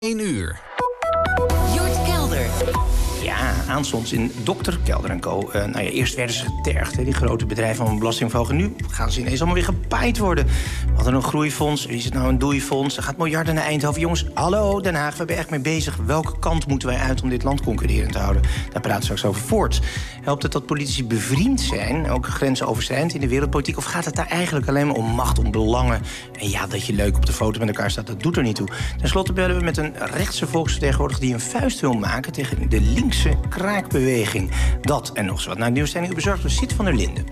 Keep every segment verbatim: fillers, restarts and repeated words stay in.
één uur. Jort Kelder. Ja, aanstonds in dokter Kelder en Co. Uh, nou ja, eerst werden ze getergd, hè, die grote bedrijven van belastingverhogen. Nu gaan ze ineens allemaal weer gepaaid worden. We hadden een groeifonds, is het nou een doeifonds? Er gaat miljarden naar Eindhoven. Jongens, hallo Den Haag, we zijn echt mee bezig. Welke kant moeten wij uit om dit land concurrerend te houden? Daar praten we straks over voort. Helpt het dat politici bevriend zijn, ook grensoverschrijdend in de wereldpolitiek? Of gaat het daar eigenlijk alleen maar om macht, om belangen? En ja, dat je leuk op de foto met elkaar staat, dat doet er niet toe. Ten slotte bellen we met een rechtse volksvertegenwoordiger die een vuist wil maken tegen de linkse kraakbeweging. Dat en nog eens wat. Nou, nieuwsstelling bezorgd door Siet van der Linden.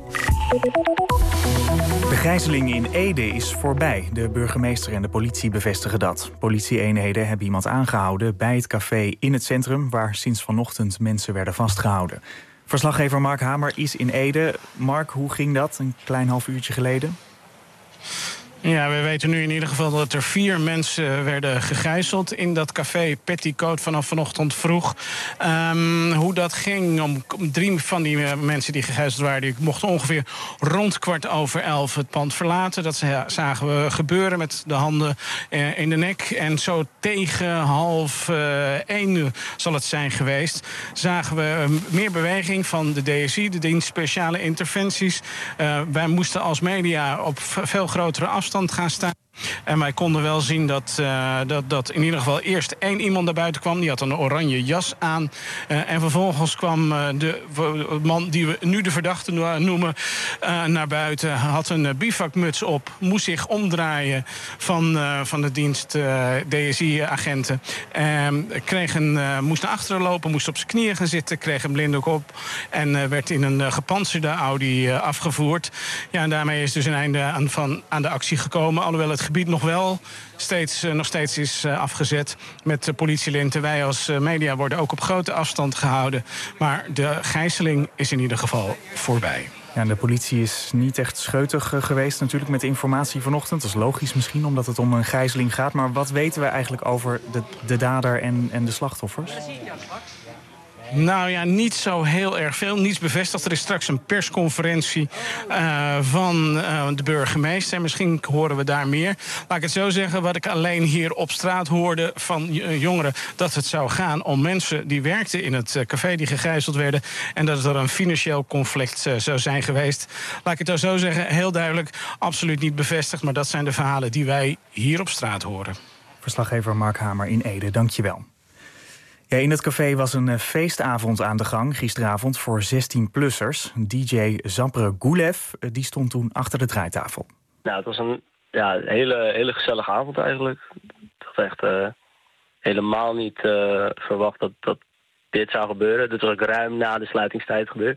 De gijzeling in Ede is voorbij. De burgemeester en de politie bevestigen dat. Politie-eenheden hebben iemand aangehouden bij het café in het centrum, waar sinds vanochtend mensen werden vastgehouden. Verslaggever Mark Hamer is in Ede. Mark, hoe ging dat een klein half uurtje geleden? Ja, we weten nu in ieder geval dat er vier mensen werden gegijzeld in dat café Petticoat vanaf vanochtend vroeg. Um, hoe dat ging, om, om drie van die uh, mensen die gegijzeld waren, die mochten ongeveer rond kwart over elf het pand verlaten. Dat zagen we gebeuren met de handen uh, in de nek. En zo tegen half uh, één zal het zijn geweest, zagen we uh, meer beweging van de D S I, de dienst speciale interventies. Uh, wij moesten als media op veel grotere afstand gaan staan. En wij konden wel zien dat, uh, dat, dat in ieder geval eerst één iemand naar buiten kwam. Die had een oranje jas aan. Uh, en vervolgens kwam uh, de man die we nu de verdachte noemen uh, naar buiten. Had een uh, bivakmuts op. Moest zich omdraaien van, uh, van de dienst uh, D S I-agenten. Uh, kreeg een, uh, moest naar achteren lopen. Moest op zijn knieën gaan zitten. Kreeg een blinddoek op. En uh, werd in een uh, gepantserde Audi uh, afgevoerd. Ja, en daarmee is dus een einde aan, van, aan de actie gekomen. Alhoewel het gebied nog wel steeds, uh, nog steeds is uh, afgezet met uh, politielinten. Wij als uh, media worden ook op grote afstand gehouden. Maar de gijzeling is in ieder geval voorbij. Ja, de politie is niet echt scheutig uh, geweest natuurlijk met de informatie vanochtend. Dat is logisch misschien, omdat het om een gijzeling gaat. Maar wat weten we eigenlijk over de, de dader en, en de slachtoffers? Nou ja, niet zo heel erg veel. Niets bevestigd. Er is straks een persconferentie uh, van uh, de burgemeester. Misschien horen we daar meer. Laat ik het zo zeggen, wat ik alleen hier op straat hoorde van uh, jongeren, dat het zou gaan om mensen die werkten in het uh, café die gegijzeld werden en dat er een financieel conflict uh, zou zijn geweest. Laat ik het zo zeggen, heel duidelijk, absoluut niet bevestigd. Maar dat zijn de verhalen die wij hier op straat horen. Verslaggever Mark Hamer in Ede, dank je wel. Ja, in het café was een feestavond aan de gang gisteravond voor zestien-plussers. D J Zapre Gulev die stond toen achter de draaitafel. Nou, het was een ja, hele, hele gezellige avond eigenlijk. Ik had echt uh, helemaal niet uh, verwacht dat, dat dit zou gebeuren. Dit was ook ruim na de sluitingstijd gebeurd.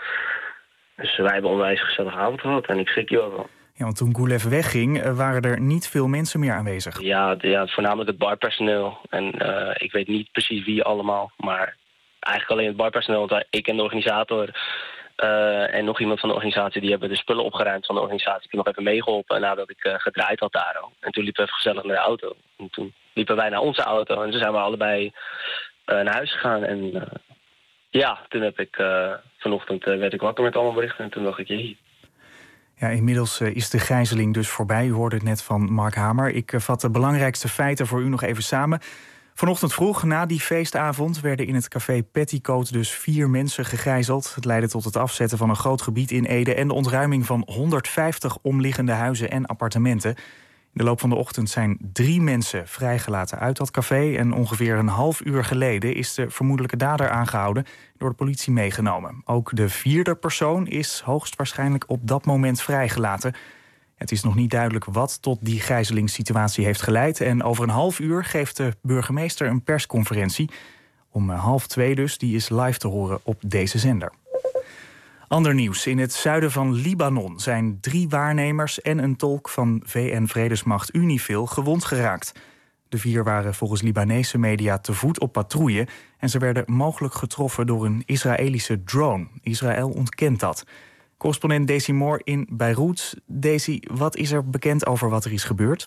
Dus wij hebben een onwijs gezellige avond gehad en ik schrik je ook wel. Ja, want toen Gulev wegging, waren er niet veel mensen meer aanwezig. Ja, ja voornamelijk het barpersoneel. En uh, ik weet niet precies wie allemaal, maar eigenlijk alleen het barpersoneel. Want ik en de organisator uh, en nog iemand van de organisatie, die hebben de spullen opgeruimd van de organisatie. Ik heb nog even meegeholpen nadat ik uh, gedraaid had daar al. En toen liepen we even gezellig naar de auto. En toen liepen wij naar onze auto en toen zijn we allebei uh, naar huis gegaan. En uh, ja, toen heb ik uh, vanochtend uh, werd ik wakker met allemaal berichten en toen dacht ik, jee. Ja, inmiddels is de gijzeling dus voorbij. U hoorde het net van Mark Hamer. Ik vat de belangrijkste feiten voor u nog even samen. Vanochtend vroeg, na die feestavond, werden in het café Petticoat dus vier mensen gegijzeld. Het leidde tot het afzetten van een groot gebied in Ede en de ontruiming van honderdvijftig omliggende huizen en appartementen. In de loop van de ochtend zijn drie mensen vrijgelaten uit dat café. En ongeveer een half uur geleden is de vermoedelijke dader aangehouden, door de politie meegenomen. Ook de vierde persoon is hoogstwaarschijnlijk op dat moment vrijgelaten. Het is nog niet duidelijk wat tot die gijzelingssituatie heeft geleid. En over een half uur geeft de burgemeester een persconferentie. Om half twee dus, die is live te horen op deze zender. Ander nieuws. In het zuiden van Libanon zijn drie waarnemers en een tolk van V N-vredesmacht UNIFIL gewond geraakt. De vier waren volgens Libanese media te voet op patrouille en ze werden mogelijk getroffen door een Israëlische drone. Israël ontkent dat. Correspondent Daisy Moore in Beirut. Daisy, wat is er bekend over wat er is gebeurd?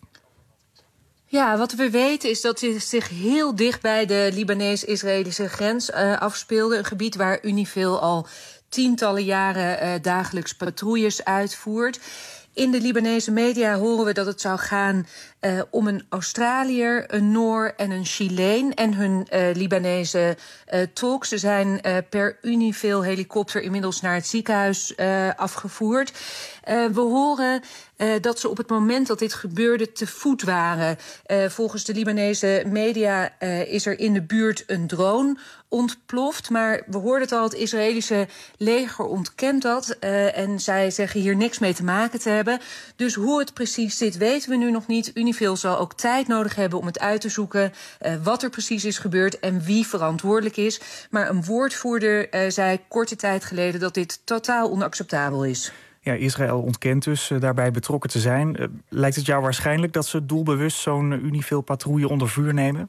Ja, wat we weten is dat het zich heel dicht bij de Libanees-Israëlische grens uh, afspeelde. Een gebied waar UNIFIL al tientallen jaren uh, dagelijks patrouilles uitvoert. In de Libanese media horen we dat het zou gaan uh, om een Australiër, een Noor en een Chileen en hun uh, Libanese uh, tolk. Ze zijn uh, per Unifil helikopter inmiddels naar het ziekenhuis uh, afgevoerd. Uh, we horen uh, dat ze op het moment dat dit gebeurde te voet waren. Uh, volgens de Libanese media uh, is er in de buurt een drone ontploft. Maar we hoorden het al, het Israëlische leger ontkent dat. Uh, en zij zeggen hier niks mee te maken te hebben. Dus hoe het precies zit, weten we nu nog niet. Unifil zal ook tijd nodig hebben om het uit te zoeken. Uh, wat er precies is gebeurd en wie verantwoordelijk is. Maar een woordvoerder uh, zei korte tijd geleden dat dit totaal onacceptabel is. Ja, Israël ontkent dus uh, daarbij betrokken te zijn. Uh, lijkt het jou waarschijnlijk dat ze doelbewust zo'n Unifil-patrouille onder vuur nemen?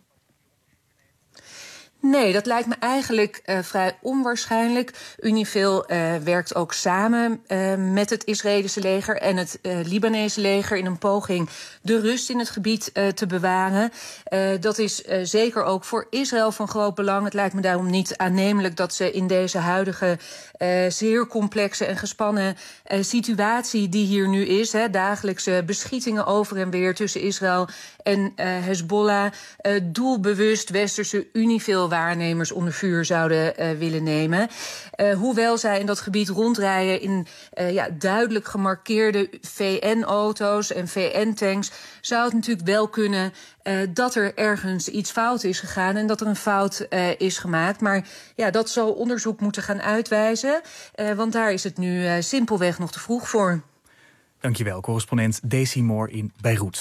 Nee, dat lijkt me eigenlijk uh, vrij onwaarschijnlijk. Unifil uh, werkt ook samen uh, met het Israëlische leger en het uh, Libanese leger in een poging de rust in het gebied uh, te bewaren. Uh, dat is uh, zeker ook voor Israël van groot belang. Het lijkt me daarom niet aannemelijk dat ze in deze huidige uh, zeer complexe en gespannen uh, situatie die hier nu is, hè, dagelijkse beschietingen over en weer tussen Israël en uh, Hezbollah, uh, doelbewust westerse Unifil waarnemers onder vuur zouden uh, willen nemen. Uh, hoewel zij in dat gebied rondrijden in uh, ja, duidelijk gemarkeerde V N-auto's en V N-tanks, zou het natuurlijk wel kunnen uh, dat er ergens iets fout is gegaan en dat er een fout uh, is gemaakt. Maar ja, dat zal onderzoek moeten gaan uitwijzen, uh, want daar is het nu uh, simpelweg nog te vroeg voor. Dankjewel, correspondent Daisy Moore in Beirut.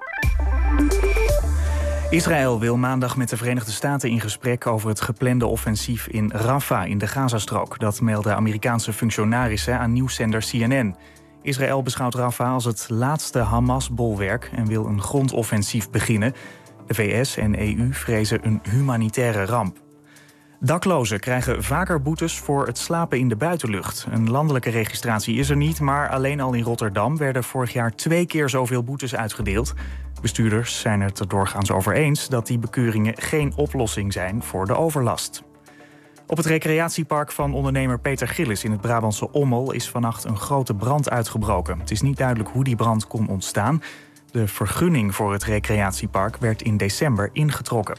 Israël wil maandag met de Verenigde Staten in gesprek over het geplande offensief in Rafah in de Gazastrook. Dat melden Amerikaanse functionarissen aan nieuwszender C N N. Israël beschouwt Rafah als het laatste Hamas-bolwerk en wil een grondoffensief beginnen. De V S en E U vrezen een humanitaire ramp. Daklozen krijgen vaker boetes voor het slapen in de buitenlucht. Een landelijke registratie is er niet, maar alleen al in Rotterdam werden vorig jaar twee keer zoveel boetes uitgedeeld. Bestuurders zijn het er doorgaans over eens dat die bekeuringen geen oplossing zijn voor de overlast. Op het recreatiepark van ondernemer Peter Gillis in het Brabantse Ommel is vannacht een grote brand uitgebroken. Het is niet duidelijk hoe die brand kon ontstaan. De vergunning voor het recreatiepark werd in december ingetrokken.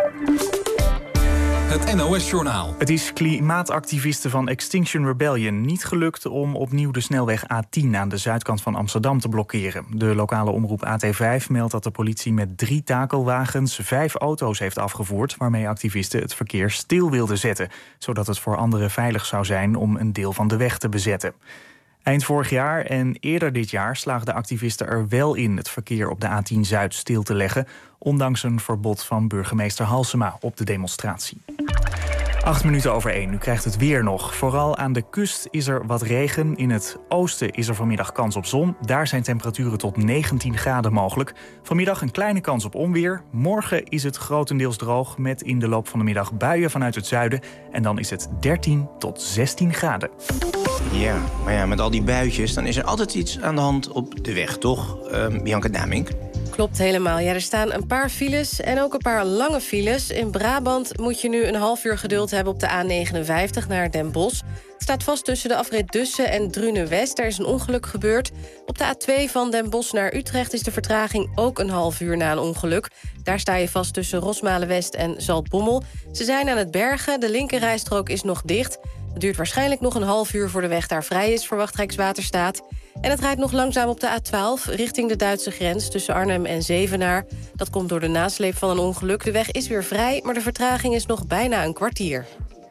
Het N O S-journaal. Het is klimaatactivisten van Extinction Rebellion niet gelukt om opnieuw de snelweg A tien aan de zuidkant van Amsterdam te blokkeren. De lokale omroep A T vijf meldt dat de politie met drie takelwagens vijf auto's heeft afgevoerd, waarmee activisten het verkeer stil wilden zetten, zodat het voor anderen veilig zou zijn om een deel van de weg te bezetten. Eind vorig jaar en eerder dit jaar slaagden activisten er wel in het verkeer op de A tien Zuid stil te leggen, ondanks een verbod van burgemeester Halsema op de demonstratie. Acht minuten over één. U krijgt het weer nog. Vooral aan de kust is er wat regen. In het oosten is er vanmiddag kans op zon. Daar zijn temperaturen tot negentien graden mogelijk. Vanmiddag een kleine kans op onweer. Morgen is het grotendeels droog met in de loop van de middag buien vanuit het zuiden. En dan is het dertien tot zestien graden. Ja, maar ja, met al die buitjes, dan is er altijd iets aan de hand op de weg, toch? Uh, Bianca Damink. Klopt helemaal. Ja, er staan een paar files en ook een paar lange files. In Brabant moet je nu een half uur geduld hebben op de A negenenvijftig naar Den Bosch. Het staat vast tussen de afrit Dussen en Drunen-West. Er is een ongeluk gebeurd. Op de A twee van Den Bosch naar Utrecht is de vertraging ook een half uur na een ongeluk. Daar sta je vast tussen Rosmalen-West en Zaltbommel. Ze zijn aan het bergen, de linkerrijstrook is nog dicht. Het duurt waarschijnlijk nog een half uur voor de weg daar vrij is, verwacht Rijkswaterstaat. En het rijdt nog langzaam op de A twaalf richting de Duitse grens tussen Arnhem en Zevenaar. Dat komt door de nasleep van een ongeluk. De weg is weer vrij, maar de vertraging is nog bijna een kwartier.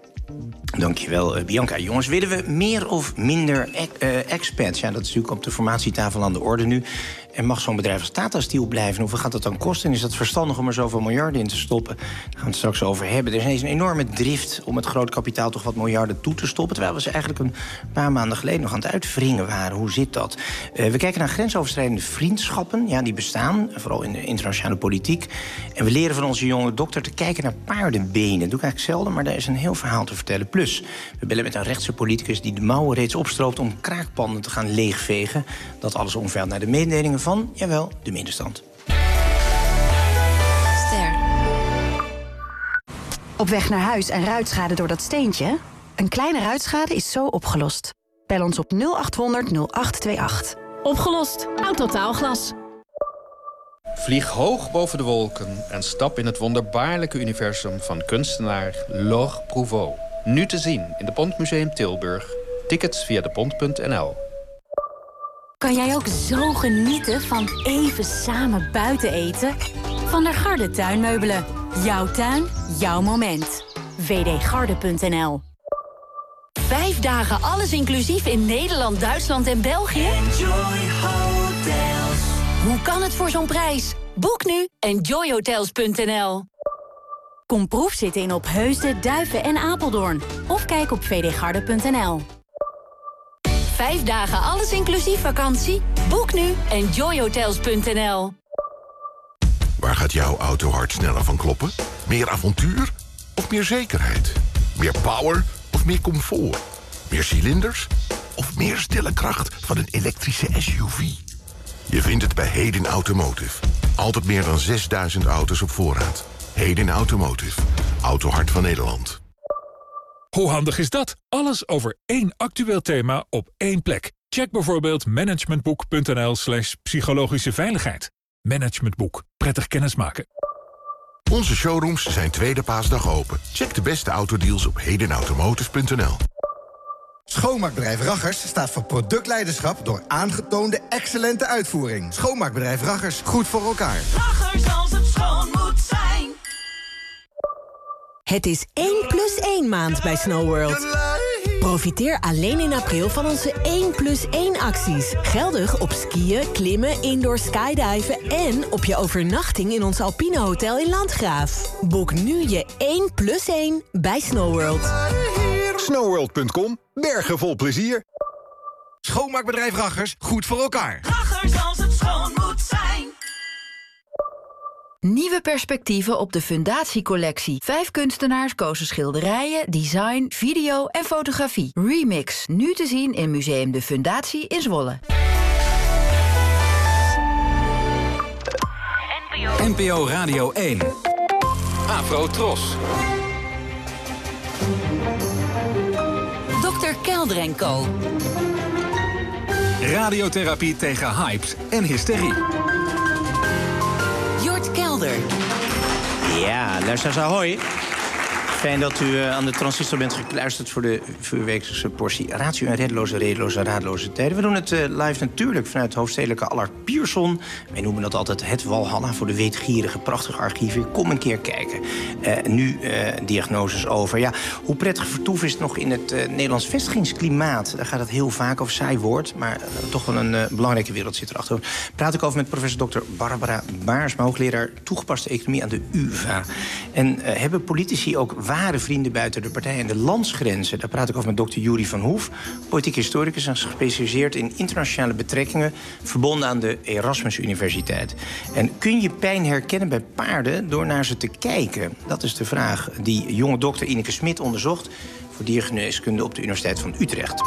Dankjewel, Bianca. Jongens, willen we meer of minder uh, expats? Ja, dat is natuurlijk op de formatietafel aan de orde nu. En mag zo'n bedrijf als Tata Steel blijven? Hoeveel gaat dat dan kosten? En is dat verstandig om er zoveel miljarden in te stoppen? Daar gaan we het straks over hebben. Er is ineens een enorme drift om het groot kapitaal toch wat miljarden toe te stoppen. Terwijl we ze eigenlijk een paar maanden geleden nog aan het uitwringen waren. Hoe zit dat? Uh, we kijken naar grensoverschrijdende vriendschappen. Ja, die bestaan, vooral in de internationale politiek. En we leren van onze jonge dokter te kijken naar paardenbenen. Dat doe ik eigenlijk zelden, maar daar is een heel verhaal te vertellen. Plus, we bellen met een rechtse politicus die de mouwen reeds opstroopt om kraakpanden te gaan leegvegen. Dat alles ongeveer naar de mededelingen van, jawel, de middenstand. Ster. Op weg naar huis en ruitschade door dat steentje? Een kleine ruitschade is zo opgelost. Bel ons op nul acht honderd nul acht twee acht. Opgelost. Autotaalglas. Vlieg hoog boven de wolken en stap in het wonderbaarlijke universum van kunstenaar Laure Prouvost. Nu te zien in de Pontmuseum Tilburg. Tickets via depont punt n l. Kan jij ook zo genieten van even samen buiten eten? Van der Garde Tuinmeubelen. Jouw tuin, jouw moment. w d garde punt n l. Vijf dagen alles inclusief in Nederland, Duitsland en België? Enjoy Hotels. Hoe kan het voor zo'n prijs? Boek nu enjoy hotels punt n l. Kom proefzitten in Opheusden, Duiven en Apeldoorn. Of kijk op v d garde punt n l. Vijf dagen alles inclusief vakantie? Boek nu enjoy hotels punt n l. Waar gaat jouw autohart sneller van kloppen? Meer avontuur of meer zekerheid? Meer power of meer comfort? Meer cilinders of meer stille kracht van een elektrische S U V? Je vindt het bij Heden Automotive. Altijd meer dan zesduizend auto's op voorraad. Heden Automotive. Autohart van Nederland. Hoe handig is dat? Alles over één actueel thema op één plek. Check bijvoorbeeld managementboek punt n l slash psychologische veiligheid. Managementboek. Prettig kennismaken. Onze showrooms zijn tweede paasdag open. Check de beste autodeals op heden automotive punt n l. Schoonmaakbedrijf Raggers staat voor productleiderschap door aangetoonde excellente uitvoering. Schoonmaakbedrijf Raggers, goed voor elkaar. Raggers als het schoon moet zijn. Het is één plus één maand bij Snow World. Profiteer alleen in april van onze één plus één acties. Geldig op skiën, klimmen, indoor skydiven en op je overnachting in ons Alpine Hotel in Landgraaf. Boek nu je één plus één bij Snow World. snowworld punt com. Bergen vol plezier. Schoonmaakbedrijf Raggers, goed voor elkaar. Raggers als het schoon moet zijn. Nieuwe perspectieven op de Fundatiecollectie. Vijf kunstenaars kozen schilderijen, design, video en fotografie. Remix, nu te zien in Museum de Fundatie in Zwolle. N P O Radio één. Afro Tros. dokter Kelder en Co. Radiotherapie tegen hypes en hysterie. Jort Kelder. Ja, luisteraars ahoy. Fijn dat u uh, aan de transistor bent gekluisterd voor de vuurwekelijkse portie ratio en reddeloze, redeloze, raadloze tijden. We doen het uh, live natuurlijk vanuit het hoofdstedelijke Allard Pierson. Wij noemen dat altijd het Walhalla voor de weetgierige, prachtige archieven. Kom een keer kijken. Uh, nu uh, diagnoses over. Ja, hoe prettig vertoef is het nog in het uh, Nederlands vestigingsklimaat? Daar gaat het heel vaak over, saai woord, maar uh, toch wel een uh, belangrijke wereld zit erachter. Praat ik over met professor dokter Barbara Baarsma, hoogleraar toegepaste economie aan de U vA. En uh, hebben politici ook ware vrienden buiten de partij en de landsgrenzen? Daar praat ik over met dokter Juri van Hoef, politiek historicus en gespecialiseerd in internationale betrekkingen, verbonden aan de Erasmus Universiteit. En kun je pijn herkennen bij paarden door naar ze te kijken? Dat is de vraag die jonge dokter Ineke Smit onderzocht voor diergeneeskunde op de Universiteit van Utrecht.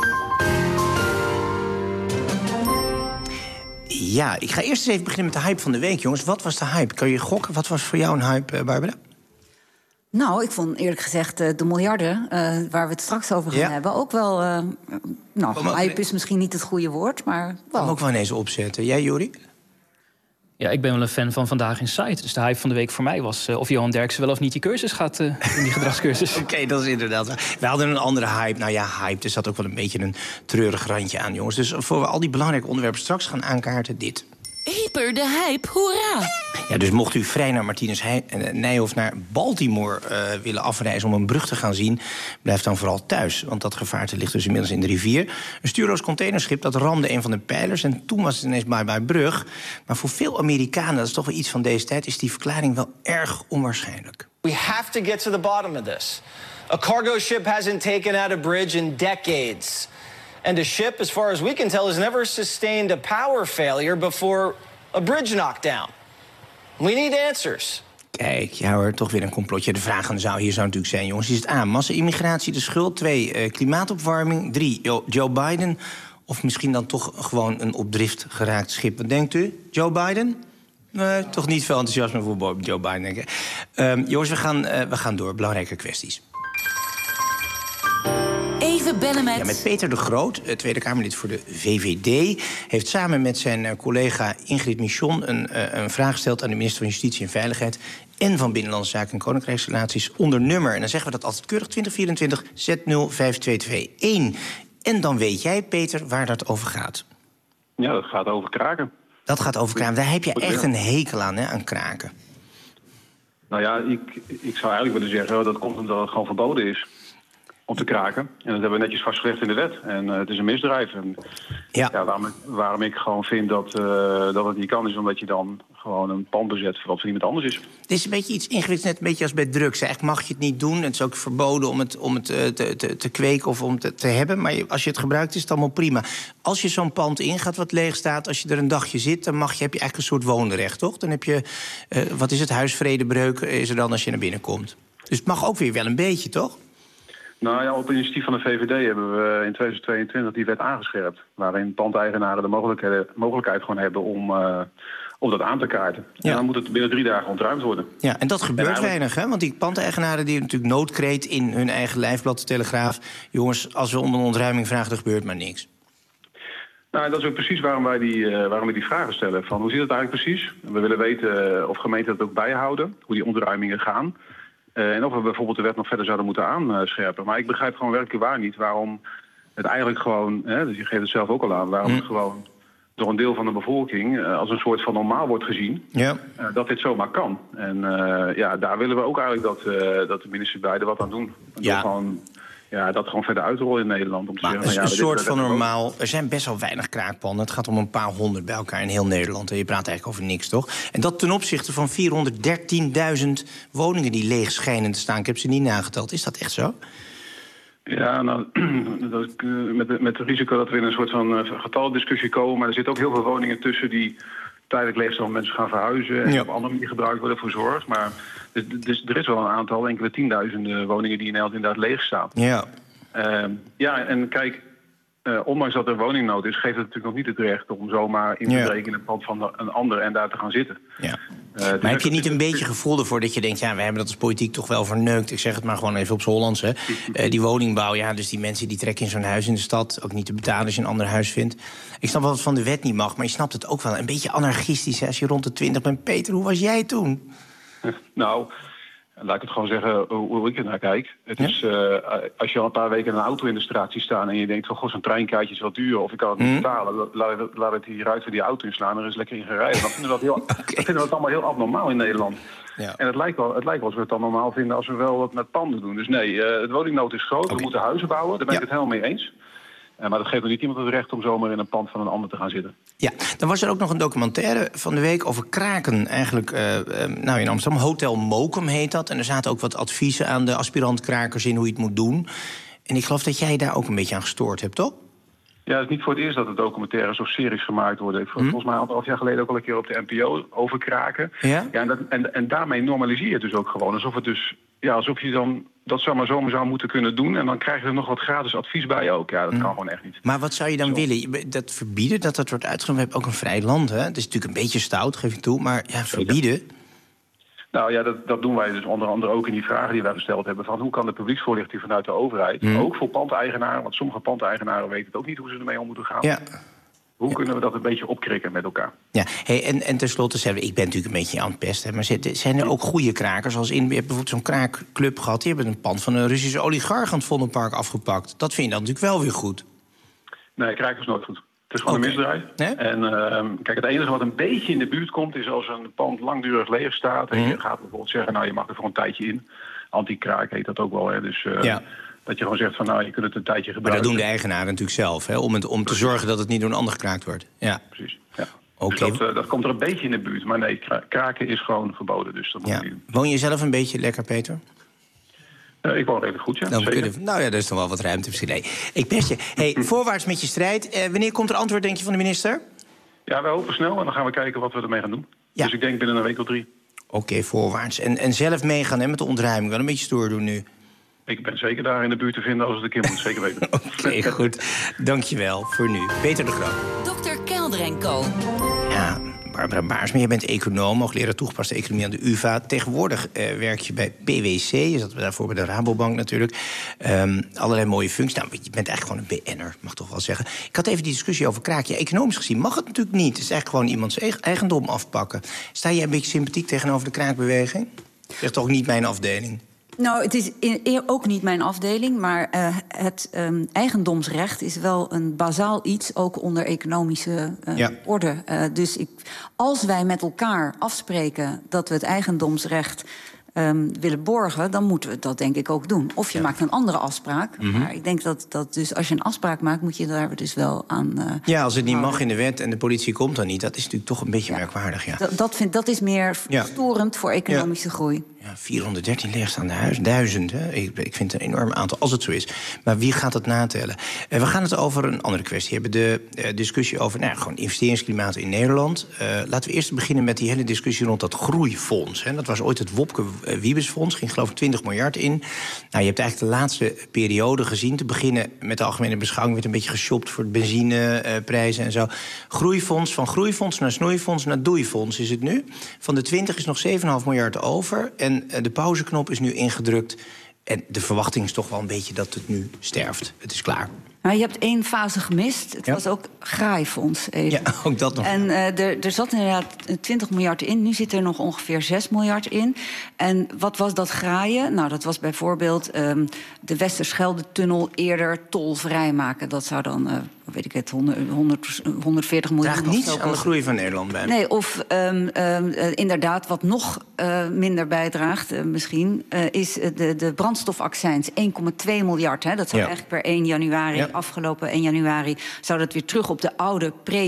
Ja, ik ga eerst eens even beginnen met de hype van de week, jongens. Wat was de hype? Kan je gokken? Wat was voor jou een hype, Barbara? Nou, ik vond eerlijk gezegd uh, de miljarden, uh, waar we het straks over gaan ja. hebben, ook wel... Uh, nou, hype is misschien niet het goede woord, maar wel. Kan ook wel ineens opzetten. Jij, Juri? Ja, ik ben wel een fan van Vandaag in Site. Dus de hype van de week voor mij was uh, of Johan Derksen wel of niet die cursus gaat, uh, in die gedragscursus. Oké, okay, dat is inderdaad. We hadden een andere hype. Nou ja, hype, er zat ook wel een beetje een treurig randje aan, jongens. Dus voor we al die belangrijke onderwerpen straks gaan aankaarten, dit. Hyper de hype, hoera! Ja, dus mocht u vrij naar Martinus Nijhoff naar Baltimore uh, willen afreizen om een brug te gaan zien, blijf dan vooral thuis. Want dat gevaarte ligt dus inmiddels in de rivier. Een stuurloos containerschip dat ramde een van de pijlers en toen was het ineens bye-bye brug. Maar voor veel Amerikanen, dat is toch wel iets van deze tijd, is die verklaring wel erg onwaarschijnlijk. We have to get to the bottom of this. A cargo ship hasn't taken out a bridge in decades. And the ship, as far as we can tell, has never sustained a power failure before a bridge knockdown. We need answers. Kijk, ja hoor, toch weer een complotje. De vraag aan zou hier zou natuurlijk zijn, jongens. Is het A, massa-immigratie de schuld? Twee, uh, klimaatopwarming? Drie, Joe Biden? Of misschien dan toch gewoon een op drift geraakt schip? Wat denkt u? Joe Biden? Nee, toch niet veel enthousiasme voor Joe Biden, denk ik. Um, jongens, we gaan, uh, we gaan door. Belangrijke kwesties. Even bellen met... Ja, met Peter de Groot, Tweede Kamerlid voor de V V D... heeft samen met zijn collega Ingrid Michon een, uh, een vraag gesteld... aan de minister van Justitie en Veiligheid... en van Binnenlandse Zaken en Koninkrijksrelaties onder nummer. En dan zeggen we dat altijd keurig twintig vierentwintig Z nul vijf twee twee een. En dan weet jij, Peter, waar dat over gaat. Ja, dat gaat over kraken. Dat gaat over kraken. Daar heb je echt een hekel aan, hè, aan kraken. Nou ja, ik, ik zou eigenlijk willen zeggen... dat komt omdat het gewoon verboden is om te kraken. En dat hebben we netjes vastgelegd in de wet. En uh, het is een misdrijf. En, ja. Ja, waarom, waarom ik gewoon vind dat, uh, dat het niet kan... is omdat je dan gewoon een pand bezet... voor als er iemand anders is. Het is een beetje iets ingewikkelds, net een beetje als bij drugs. Eigenlijk mag je het niet doen. Het is ook verboden om het, om het uh, te, te, te kweken of om te, te hebben. Maar je, als je het gebruikt, is het allemaal prima. Als je zo'n pand ingaat wat leeg staat... als je er een dagje zit, dan mag je, heb je eigenlijk een soort woonrecht, toch? Dan heb je, uh, wat is het, huisvredebreuk is er dan als je naar binnen komt. Dus het mag ook weer wel een beetje, toch? Nou ja, op initiatief van de V V D hebben we in tweeduizend tweeëntwintig die wet aangescherpt. Waarin pandeigenaren de mogelijkheid, mogelijkheid gewoon hebben om, uh, om dat aan te kaarten. Ja. En dan moet het binnen drie dagen ontruimd worden. Ja, en dat gebeurt en weinig, hè? Want die pandeigenaren die hebben natuurlijk noodkreet in hun eigen lijfblad, de Telegraaf. Jongens, als we om een ontruiming vragen, er gebeurt maar niks. Nou, dat is ook precies waarom wij die, uh, waarom we die vragen stellen. Van, hoe zit het eigenlijk precies? We willen weten uh, of gemeenten dat ook bijhouden, hoe die ontruimingen gaan. Uh, en of we bijvoorbeeld de wet nog verder zouden moeten aanscherpen. Maar ik begrijp gewoon werkelijk waar niet waarom het eigenlijk gewoon... Hè, dus je geeft het zelf ook al aan, waarom hm. het gewoon door een deel van de bevolking... Uh, als een soort van normaal wordt gezien, ja. uh, dat dit zomaar kan. En uh, ja, daar willen we ook eigenlijk dat, uh, dat de ministers beiden wat aan doen. Ja. Gewoon, ja, dat gewoon verder uitrollen in Nederland. Om te maar zeggen, een, nou, ja, een soort van normaal... Er zijn best wel weinig kraakpanden. Het gaat om een paar honderd bij elkaar in heel Nederland. En je praat eigenlijk over niks, toch? En dat ten opzichte van vierhonderddertienduizend woningen die leeg schijnen te staan. Ik heb ze niet nageteld. Is dat echt zo? Ja, nou, dat, uh, met, met het risico dat we in een soort van uh, getaldiscussie komen. Maar er zitten ook heel veel woningen tussen die tijdelijk leeg staan, mensen gaan verhuizen en ja. op andere manier gebruikt worden voor zorg. Maar dus, dus, er is wel een aantal, enkele tienduizenden woningen die in Nederland inderdaad leeg staan. Ja. Uh, ja, en kijk, uh, ondanks dat er woningnood is, geeft het natuurlijk nog niet het recht om zomaar in te breken ja. in het pand van een ander en daar te gaan zitten. Ja. Uh, maar heb je niet een beetje gevoel ervoor dat je denkt, ja, we hebben dat als politiek toch wel verneukt. Ik zeg het maar gewoon even op z'n Hollands, hè. Uh, die woningbouw, ja, dus die mensen die trekken in zo'n huis in de stad, ook niet te betalen als je een ander huis vindt. Ik snap wel wat van de wet niet mag, maar je snapt het ook wel. Een beetje anarchistisch, hè, als je rond de twintig bent. Peter, hoe was jij toen? Nou, laat ik het gewoon zeggen hoe ik er naar kijk. Het ja? is, uh, als je al een paar weken een auto in de straat ziet staan en je denkt van, goh, zo'n treinkaartje is wel duur of ik kan het niet mm. betalen, laat, laat het hieruit voor die auto inslaan en er is lekker in gereden. Dan vinden we dat, heel, okay. dan vinden we dat allemaal heel abnormaal in Nederland. Ja. En het lijkt, wel, het lijkt wel als we het dan normaal vinden als we wel wat met panden doen. Dus nee, uh, het woningnood is groot, okay. we moeten huizen bouwen, daar ben ja. ik het helemaal mee eens. Uh, maar dat geeft nog niet iemand het recht om zomaar in een pand van een ander te gaan zitten. Ja, dan was er ook nog een documentaire van de week over kraken. Eigenlijk, uh, uh, nou in Amsterdam, Hotel Mokum heet dat. En er zaten ook wat adviezen aan de aspirant-krakers in hoe je het moet doen. En ik geloof dat jij daar ook een beetje aan gestoord hebt, toch? Ja, het is niet voor het eerst dat er documentaires of series gemaakt worden. Ik hmm. Volgens mij anderhalf jaar geleden ook al een keer op de N P O over kraken. Ja? Ja, en, dat, en, en daarmee normaliseer je het dus ook gewoon. Alsof het dus, ja, alsof je dan dat zomaar zomaar zou moeten kunnen doen. En dan krijg je er nog wat gratis advies bij ook. Ja, dat hmm. kan gewoon echt niet. Maar wat zou je dan Zo. willen? Dat verbieden, dat dat wordt uitgenomen? We hebben ook een vrij land, hè? Het is natuurlijk een beetje stout, geef ik toe. Maar ja, verbieden... Nou ja, dat, dat doen wij dus onder andere ook in die vragen die wij gesteld hebben. Van hoe kan de publieksvoorlichting vanuit de overheid, mm. ook voor pandeigenaren, want sommige pandeigenaren weten het ook niet hoe ze ermee om moeten gaan. Ja. Hoe kunnen we dat een beetje opkrikken met elkaar? Ja, hey, en, en tenslotte, ik ben natuurlijk een beetje aan het pesten, maar zijn er ook goede krakers? Als in, je hebt bijvoorbeeld zo'n kraakclub gehad, die hebben een pand van een Russische oligarch aan het Vondelpark afgepakt. Dat vind je dan natuurlijk wel weer goed. Nee, kraken is nooit goed. Het is gewoon okay. een misdrijf. Nee? En uh, kijk, het enige wat een beetje in de buurt komt is als een pand langdurig leeg staat. En mm. je gaat bijvoorbeeld zeggen, nou je mag er voor een tijdje in. Anti-kraak heet dat ook wel. Hè? Dus uh, ja. dat je gewoon zegt van, nou je kunt het een tijdje gebruiken. Maar dat doen de eigenaren natuurlijk zelf, hè? Om, het, om te zorgen dat het niet door een ander gekraakt wordt. Ja. Precies, ja. Okay. Dus dat, uh, dat komt er een beetje in de buurt. Maar nee, kraken is gewoon verboden. Dus dat moet ja. je niet doen. Woon je zelf een beetje lekker, Peter? Uh, ik woon redelijk goed, ja. Dan kunnen, nou ja, er is nog wel wat ruimte misschien. Nee. Ik pest je. Hey, voorwaarts met je strijd. Uh, wanneer komt er antwoord, denk je, van de minister? Ja, wij hopen snel en dan gaan we kijken wat we ermee gaan doen. Ja. Dus ik denk binnen een week of drie. Oké, okay, voorwaarts. En, en zelf meegaan hè, met de ontruiming. Wel een beetje stoer doen nu. Ik ben zeker daar in de buurt te vinden als het een keer moet. Zeker weten. Oké, okay, goed. Dankjewel voor nu. Peter de Groot. dokter Kelder en Co. Ja, Barbara Baarsma, je bent econoom, hoogleraar toegepaste economie aan de U vA. Tegenwoordig uh, werk je bij P W C, je zat daarvoor bij de Rabobank natuurlijk. Um, allerlei mooie functies. Nou, je bent eigenlijk gewoon een B N'er, mag toch wel zeggen. Ik had even die discussie over kraak. Ja, economisch gezien mag het natuurlijk niet. Het is eigenlijk gewoon iemands eigendom afpakken. Sta jij een beetje sympathiek tegenover de kraakbeweging? Zegt toch niet mijn afdeling? Nou, het is in, ook niet mijn afdeling, maar uh, het um, eigendomsrecht is wel een bazaal iets, ook onder economische uh, ja. orde. Uh, dus ik, als wij met elkaar afspreken dat we het eigendomsrecht Um, willen borgen, dan moeten we dat denk ik ook doen. Of je ja. maakt een andere afspraak. Mm-hmm. Maar ik denk dat, dat dus als je een afspraak maakt, moet je daar dus wel aan uh, ja, als het niet houden. mag in de wet en de politie komt dan niet, dat is natuurlijk toch een beetje ja. merkwaardig. Ja. Dat, dat, vind, dat is meer ja. storend voor economische ja. groei. Ja, vierhonderddertien leegstaande huizen, duizend. Hè? Ik, ik vind het een enorm aantal, als het zo is. Maar wie gaat het natellen? Uh, we gaan het over een andere kwestie hebben. De uh, discussie over nou, gewoon investeringsklimaat in Nederland. Uh, laten we eerst beginnen met die hele discussie rond dat groeifonds. Hè? Dat was ooit het Wopke Wiebesfonds, ging geloof ik twintig miljard in. Nou, je hebt eigenlijk de laatste periode gezien. Te beginnen met de algemene beschouwing werd een beetje geshopt voor de benzineprijzen uh, en zo. Groeifonds, van groeifonds naar snoeifonds naar doeifonds is het nu. Van de twintig is nog zeven komma vijf miljard over. En de pauzeknop is nu ingedrukt. En de verwachting is toch wel een beetje dat het nu sterft. Het is klaar. Maar je hebt één fase gemist. Het ja. was ook graaifonds. Even. Ja, ook dat nog. En uh, er, er zat inderdaad twintig miljard in. Nu zit er nog ongeveer zes miljard in. En wat was dat graaien? Nou, dat was bijvoorbeeld um, de Westerschelde-tunnel eerder tolvrij maken. Dat zou dan, uh, weet ik het, honderd, honderdveertig miljoen... Draagt niets aan de groei van Nederland bij. Nee, of um, um, uh, inderdaad, wat nog uh, minder bijdraagt uh, misschien... Uh, is de, de brandstofaccijns, één komma twee miljard. Hè? Dat zou ja. eigenlijk per één januari... Ja. Afgelopen één januari zou dat weer terug op de oude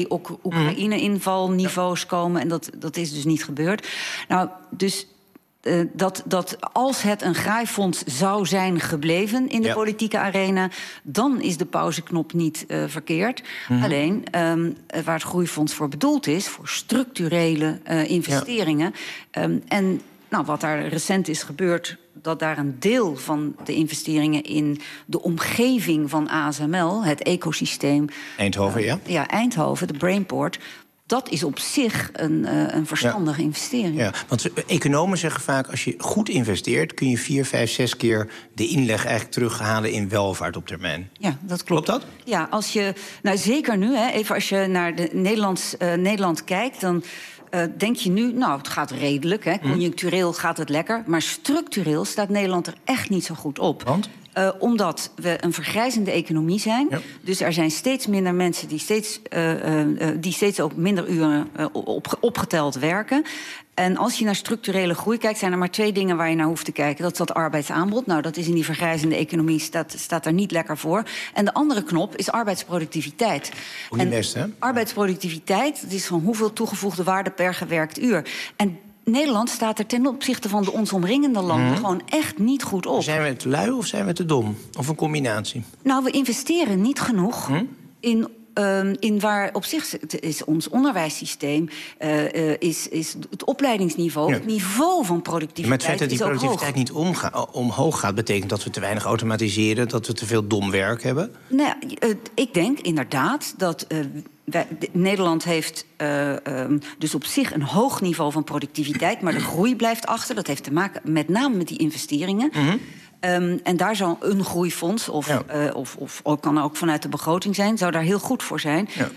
pre-Oekraïne-invalniveaus mm. komen. En dat, dat is dus niet gebeurd. Nou, dus uh, dat, dat als het een graaifonds zou zijn gebleven in de ja. politieke arena, dan is de pauzeknop niet uh, verkeerd. Mm. Alleen um, waar het groeifonds voor bedoeld is, voor structurele uh, investeringen. Ja. Um, en nou, wat daar recent is gebeurd, dat daar een deel van de investeringen in de omgeving van A S M L, het ecosysteem... Eindhoven, uh, ja? Ja, Eindhoven, de Brainport. Dat is op zich een, uh, een verstandige ja. investering. Ja, want economen zeggen vaak, als je goed investeert, kun je vier, vijf, zes keer de inleg eigenlijk terughalen in welvaart op termijn. Ja, dat klopt. Klopt dat? Ja, als je, nou zeker nu, hè, even als je naar de Nederlands, uh, Nederland kijkt, dan Uh, denk je nu, nou, het gaat redelijk, hè, conjunctureel gaat het lekker, maar structureel staat Nederland er echt niet zo goed op. Want? Uh, omdat we een vergrijzende economie zijn. Ja. Dus er zijn steeds minder mensen die steeds, uh, uh, die steeds ook minder uren uh, op, opgeteld werken. En als je naar structurele groei kijkt, zijn er maar twee dingen waar je naar hoeft te kijken. Dat is dat arbeidsaanbod. Nou, dat is in die vergrijzende economie, staat, staat er niet lekker voor. En de andere knop is arbeidsproductiviteit. Hoe je best, hè? Arbeidsproductiviteit, dat is van hoeveel toegevoegde waarde per gewerkt uur. En Nederland staat er ten opzichte van de ons omringende landen mm. gewoon echt niet goed op. Zijn we te lui of zijn we te dom? Of een combinatie? Nou, we investeren niet genoeg mm. in... Um, in waar op zich is ons onderwijssysteem, uh, uh, is, is het opleidingsniveau, ja. het niveau van productiviteit. Maar het feit dat die productiviteit niet omga- omhoog gaat, betekent dat we te weinig automatiseren, dat we te veel dom werk hebben? Nou, uh, ik denk inderdaad dat uh, wij, de, Nederland heeft uh, um, dus op zich een hoog niveau van productiviteit, maar de groei blijft achter. Dat heeft te maken met name met die investeringen. Mm-hmm. Um, en daar zou een groeifonds, of, ja. uh, of, of, of kan ook vanuit de begroting zijn, zou daar heel goed voor zijn. Ja.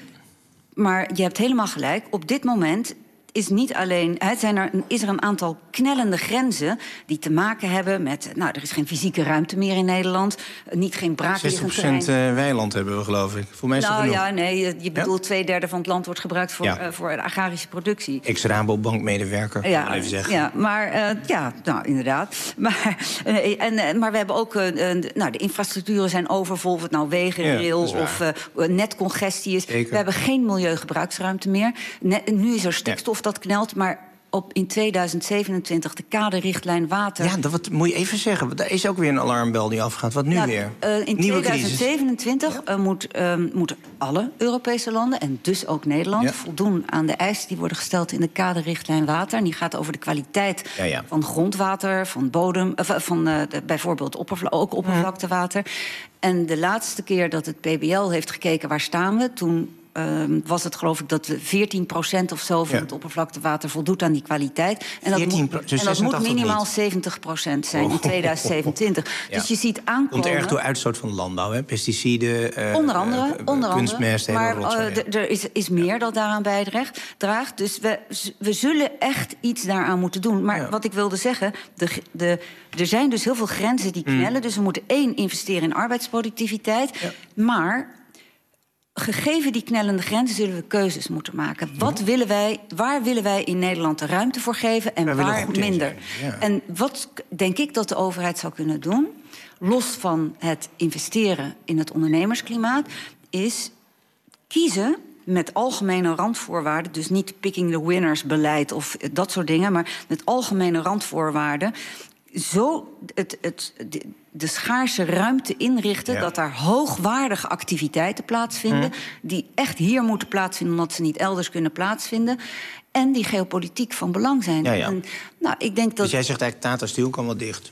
Maar je hebt helemaal gelijk. Op dit moment is niet alleen, het zijn er, is er een aantal knellende grenzen die te maken hebben met, nou, er is geen fysieke ruimte meer in Nederland, niet geen braakliggend terrein. zestig procent weiland hebben we, geloof ik. Voor mij is nou dat ja, nee, je bedoelt ja? twee derde van het land wordt gebruikt voor, ja. uh, voor de agrarische productie. Ex-Rabobankmedewerker, ja, kan ik even zeggen. Ja, maar uh, ja, nou inderdaad. Maar, uh, en, uh, maar we hebben ook, uh, uh, nou, de infrastructuren zijn overvol, of het nou wegen, ja, rail of uh, netcongestie is. Zeker. We hebben geen milieugebruiksruimte meer. Net, nu is er stikstof ja. dat knelt, maar op in tweeduizend zevenentwintig de kaderrichtlijn water. Ja, dat wat, moet je even zeggen. Daar is ook weer een alarmbel die afgaat. Wat nu nou, weer? Uh, in Nieuwe tweeduizend zevenentwintig uh, moet, uh, moeten alle Europese landen, en dus ook Nederland, ja. voldoen aan de eisen die worden gesteld in de kaderrichtlijn water. En die gaat over de kwaliteit ja, ja. van grondwater, van bodem, uh, van uh, de, bijvoorbeeld oppervla- ook oppervlaktewater. En de laatste keer dat het P B L heeft gekeken waar staan we, toen uh, was het geloof ik dat we veertien procent of zo van ja. het oppervlaktewater voldoet aan die kwaliteit. En dat, moet, dus en dat moet minimaal zeventig procent zijn oh. in tweeduizend zevenentwintig. Ja. Dus je ziet aankomen... Komt erg door uitstoot van de landbouw, hè? Pesticiden, uh, onder andere, uh, onder kunstmest, andere. Maar uh, er is, is meer dat daaraan bijdraagt. Dus we, we zullen echt iets daaraan moeten doen. Maar ja. wat ik wilde zeggen, de, de, er zijn dus heel veel grenzen die knellen. Mm. Dus we moeten één investeren in arbeidsproductiviteit. Ja. Maar gegeven die knellende grenzen zullen we keuzes moeten maken. Wat willen wij, waar willen wij in Nederland de ruimte voor geven en waar, waar minder? Ja. En wat denk ik dat de overheid zou kunnen doen, los van het investeren in het ondernemersklimaat, is kiezen met algemene randvoorwaarden, dus niet picking the winners beleid of dat soort dingen, maar met algemene randvoorwaarden, zo het, het, de, de schaarse ruimte inrichten, ja. dat daar hoogwaardige activiteiten plaatsvinden, hmm. die echt hier moeten plaatsvinden omdat ze niet elders kunnen plaatsvinden, en die geopolitiek van belang zijn. Ja, ja. En, nou, ik denk dat... Dus jij zegt eigenlijk Tata Steel kan wel dicht?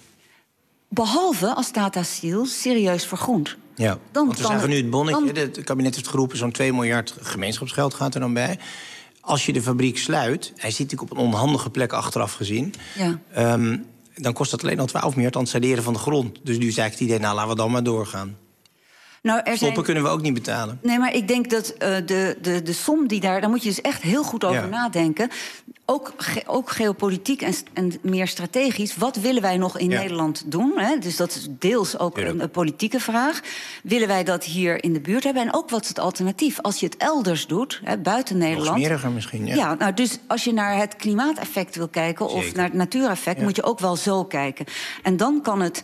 Behalve als Tata Steel serieus vergroent. Ja, dan want we zagen nu het bonnetje, dan, het kabinet heeft geroepen, zo'n twee miljard gemeenschapsgeld gaat er dan bij. Als je de fabriek sluit, hij zit natuurlijk op een onhandige plek achteraf gezien, ja. um, dan kost dat alleen al twaalf miljard aan het saneren van de grond. Dus nu is eigenlijk het idee, nou laten we dan maar doorgaan. Nou, er Stoppen zijn... kunnen we ook niet betalen. Nee, maar ik denk dat uh, de, de, de som die daar... daar moet je dus echt heel goed over ja. nadenken. Ook, ge, ook geopolitiek en, en meer strategisch. Wat willen wij nog in ja. Nederland doen? Hè? Dus dat is deels ook een, een politieke vraag. Willen wij dat hier in de buurt hebben? En ook wat is het alternatief? Als je het elders doet, hè, buiten Nederland... Nog smeriger misschien, ja. ja nou, dus als je naar het klimaateffect wil kijken... Zeker. Of naar het natuureffect, ja. moet je ook wel zo kijken. En dan kan het...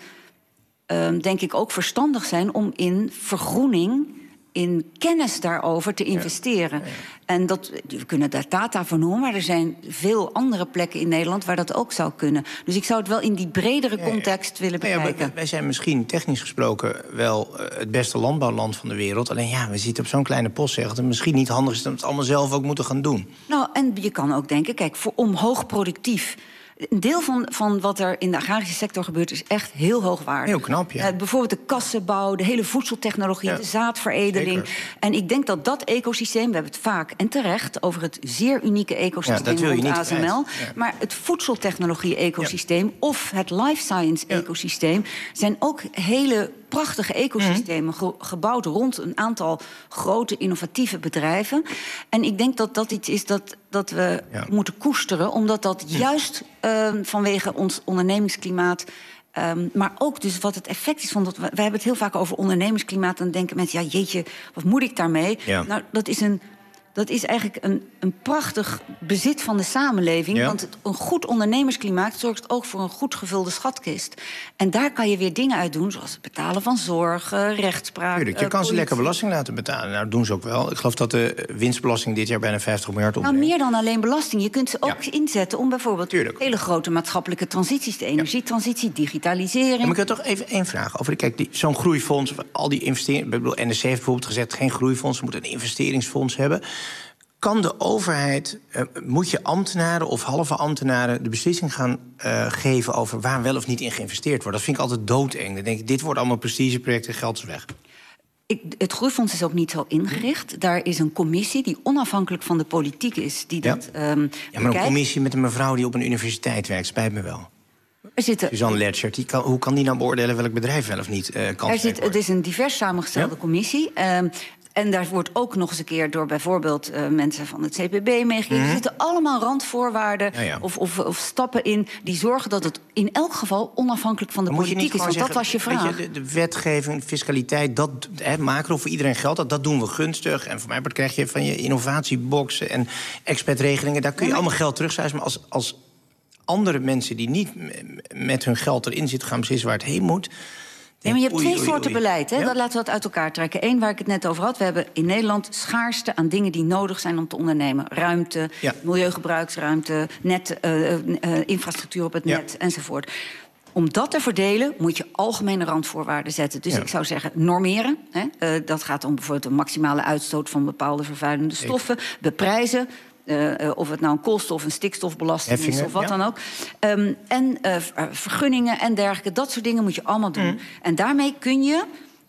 Um, denk ik ook verstandig zijn om in vergroening, in kennis daarover te investeren. Ja, ja. En dat, we kunnen daar Tata voor noemen, maar er zijn veel andere plekken in Nederland waar dat ook zou kunnen. Dus ik zou het wel in die bredere ja, ja. context willen bekijken. Ja, wij zijn misschien technisch gesproken wel uh, het beste landbouwland van de wereld. Alleen ja, we zitten op zo'n kleine post, zeg, dat het misschien niet handig is dat we het allemaal zelf ook moeten gaan doen. Nou, en je kan ook denken, kijk, voor, om hoogproductief... Een deel van, van wat er in de agrarische sector gebeurt is echt heel hoogwaardig. Heel knap, ja. Uh, bijvoorbeeld de kassenbouw, de hele voedseltechnologie, ja. de zaadveredeling. Zeker. En ik denk dat dat ecosysteem, we hebben het vaak en terecht over het zeer unieke ecosysteem ja, rond A S M L. Ja. Maar het voedseltechnologie-ecosysteem ja. of het life science-ecosysteem ja. zijn ook hele prachtige ecosystemen ge- gebouwd rond een aantal grote innovatieve bedrijven. En ik denk dat dat iets is dat, dat we ja. moeten koesteren, omdat dat hm. juist uh, vanwege ons ondernemingsklimaat... Um, maar ook dus wat het effect is van dat... We, wij hebben het heel vaak over ondernemingsklimaat... en dan denken mensen, ja jeetje, wat moet ik daarmee? Ja. Nou, dat is een... Dat is eigenlijk een, een prachtig bezit van de samenleving. Ja. Want het, een goed ondernemersklimaat zorgt ook voor een goed gevulde schatkist. En daar kan je weer dingen uit doen, zoals het betalen van zorg, uh, rechtspraak. Tuurlijk, je uh, kan politie. Ze lekker belasting laten betalen. Nou, dat doen ze ook wel. Ik geloof dat de winstbelasting dit jaar bijna vijftig miljard opbrengt. Nou, meer dan alleen belasting. Je kunt ze ook ja. inzetten om bijvoorbeeld Tuurlijk. hele grote maatschappelijke transities, de energietransitie, digitalisering. Ja, maar ik heb toch even één vraag over. Kijk, die, zo'n groeifonds, al die investeringen. Ik bedoel, N S C heeft bijvoorbeeld gezegd, geen groeifonds, ze moeten een investeringsfonds hebben. Kan de overheid, uh, moet je ambtenaren of halve ambtenaren de beslissing gaan uh, geven over waar wel of niet in geïnvesteerd wordt? Dat vind ik altijd doodeng. Dan denk ik, dit wordt allemaal prestigeprojecten, geld is weg. Ik, het groeifonds is ook niet zo ingericht. Daar is een commissie die onafhankelijk van de politiek is. Die ja. dat, um, ja, maar een commissie met een mevrouw die op een universiteit werkt, spijt me wel. Er zitten... Suzanne Letchert, die kan, hoe kan die nou beoordelen welk bedrijf wel of niet uh, kan er zit, Het is een divers samengestelde ja. commissie. Um, En daar wordt ook nog eens een keer door bijvoorbeeld uh, mensen van het C P B meegegeven. Mm-hmm. Er zitten allemaal randvoorwaarden ja, ja. Of, of, of stappen in die zorgen dat het in elk geval onafhankelijk van de politiek is. Want zeggen, dat was je vraag. Je, de, de wetgeving, fiscaliteit, dat hè, macro voor iedereen geldt. Dat, dat doen we gunstig. En voor mij krijg je van je innovatieboxen en expertregelingen. Daar kun je ja, allemaal geld terugzuizen. Maar als, als andere mensen die niet met hun geld erin zitten gaan beslissen waar het heen moet. Nee, maar je hebt twee oei, soorten oei. beleid. Hè? Ja? Dat laten we dat uit elkaar trekken. Eén waar ik het net over had. We hebben in Nederland schaarste aan dingen die nodig zijn om te ondernemen. Ruimte, ja. milieugebruiksruimte, net, uh, uh, infrastructuur op het ja. net enzovoort. Om dat te verdelen moet je algemene randvoorwaarden zetten. Dus ja. ik zou zeggen normeren. Hè? Uh, dat gaat om bijvoorbeeld de maximale uitstoot van bepaalde vervuilende stoffen. Ik. Beprijzen. Uh, uh, of het nou een koolstof- of een stikstofbelasting Heffingen, is of wat ja. dan ook. Um, en uh, vergunningen en dergelijke, dat soort dingen moet je allemaal doen. Mm. En daarmee kun je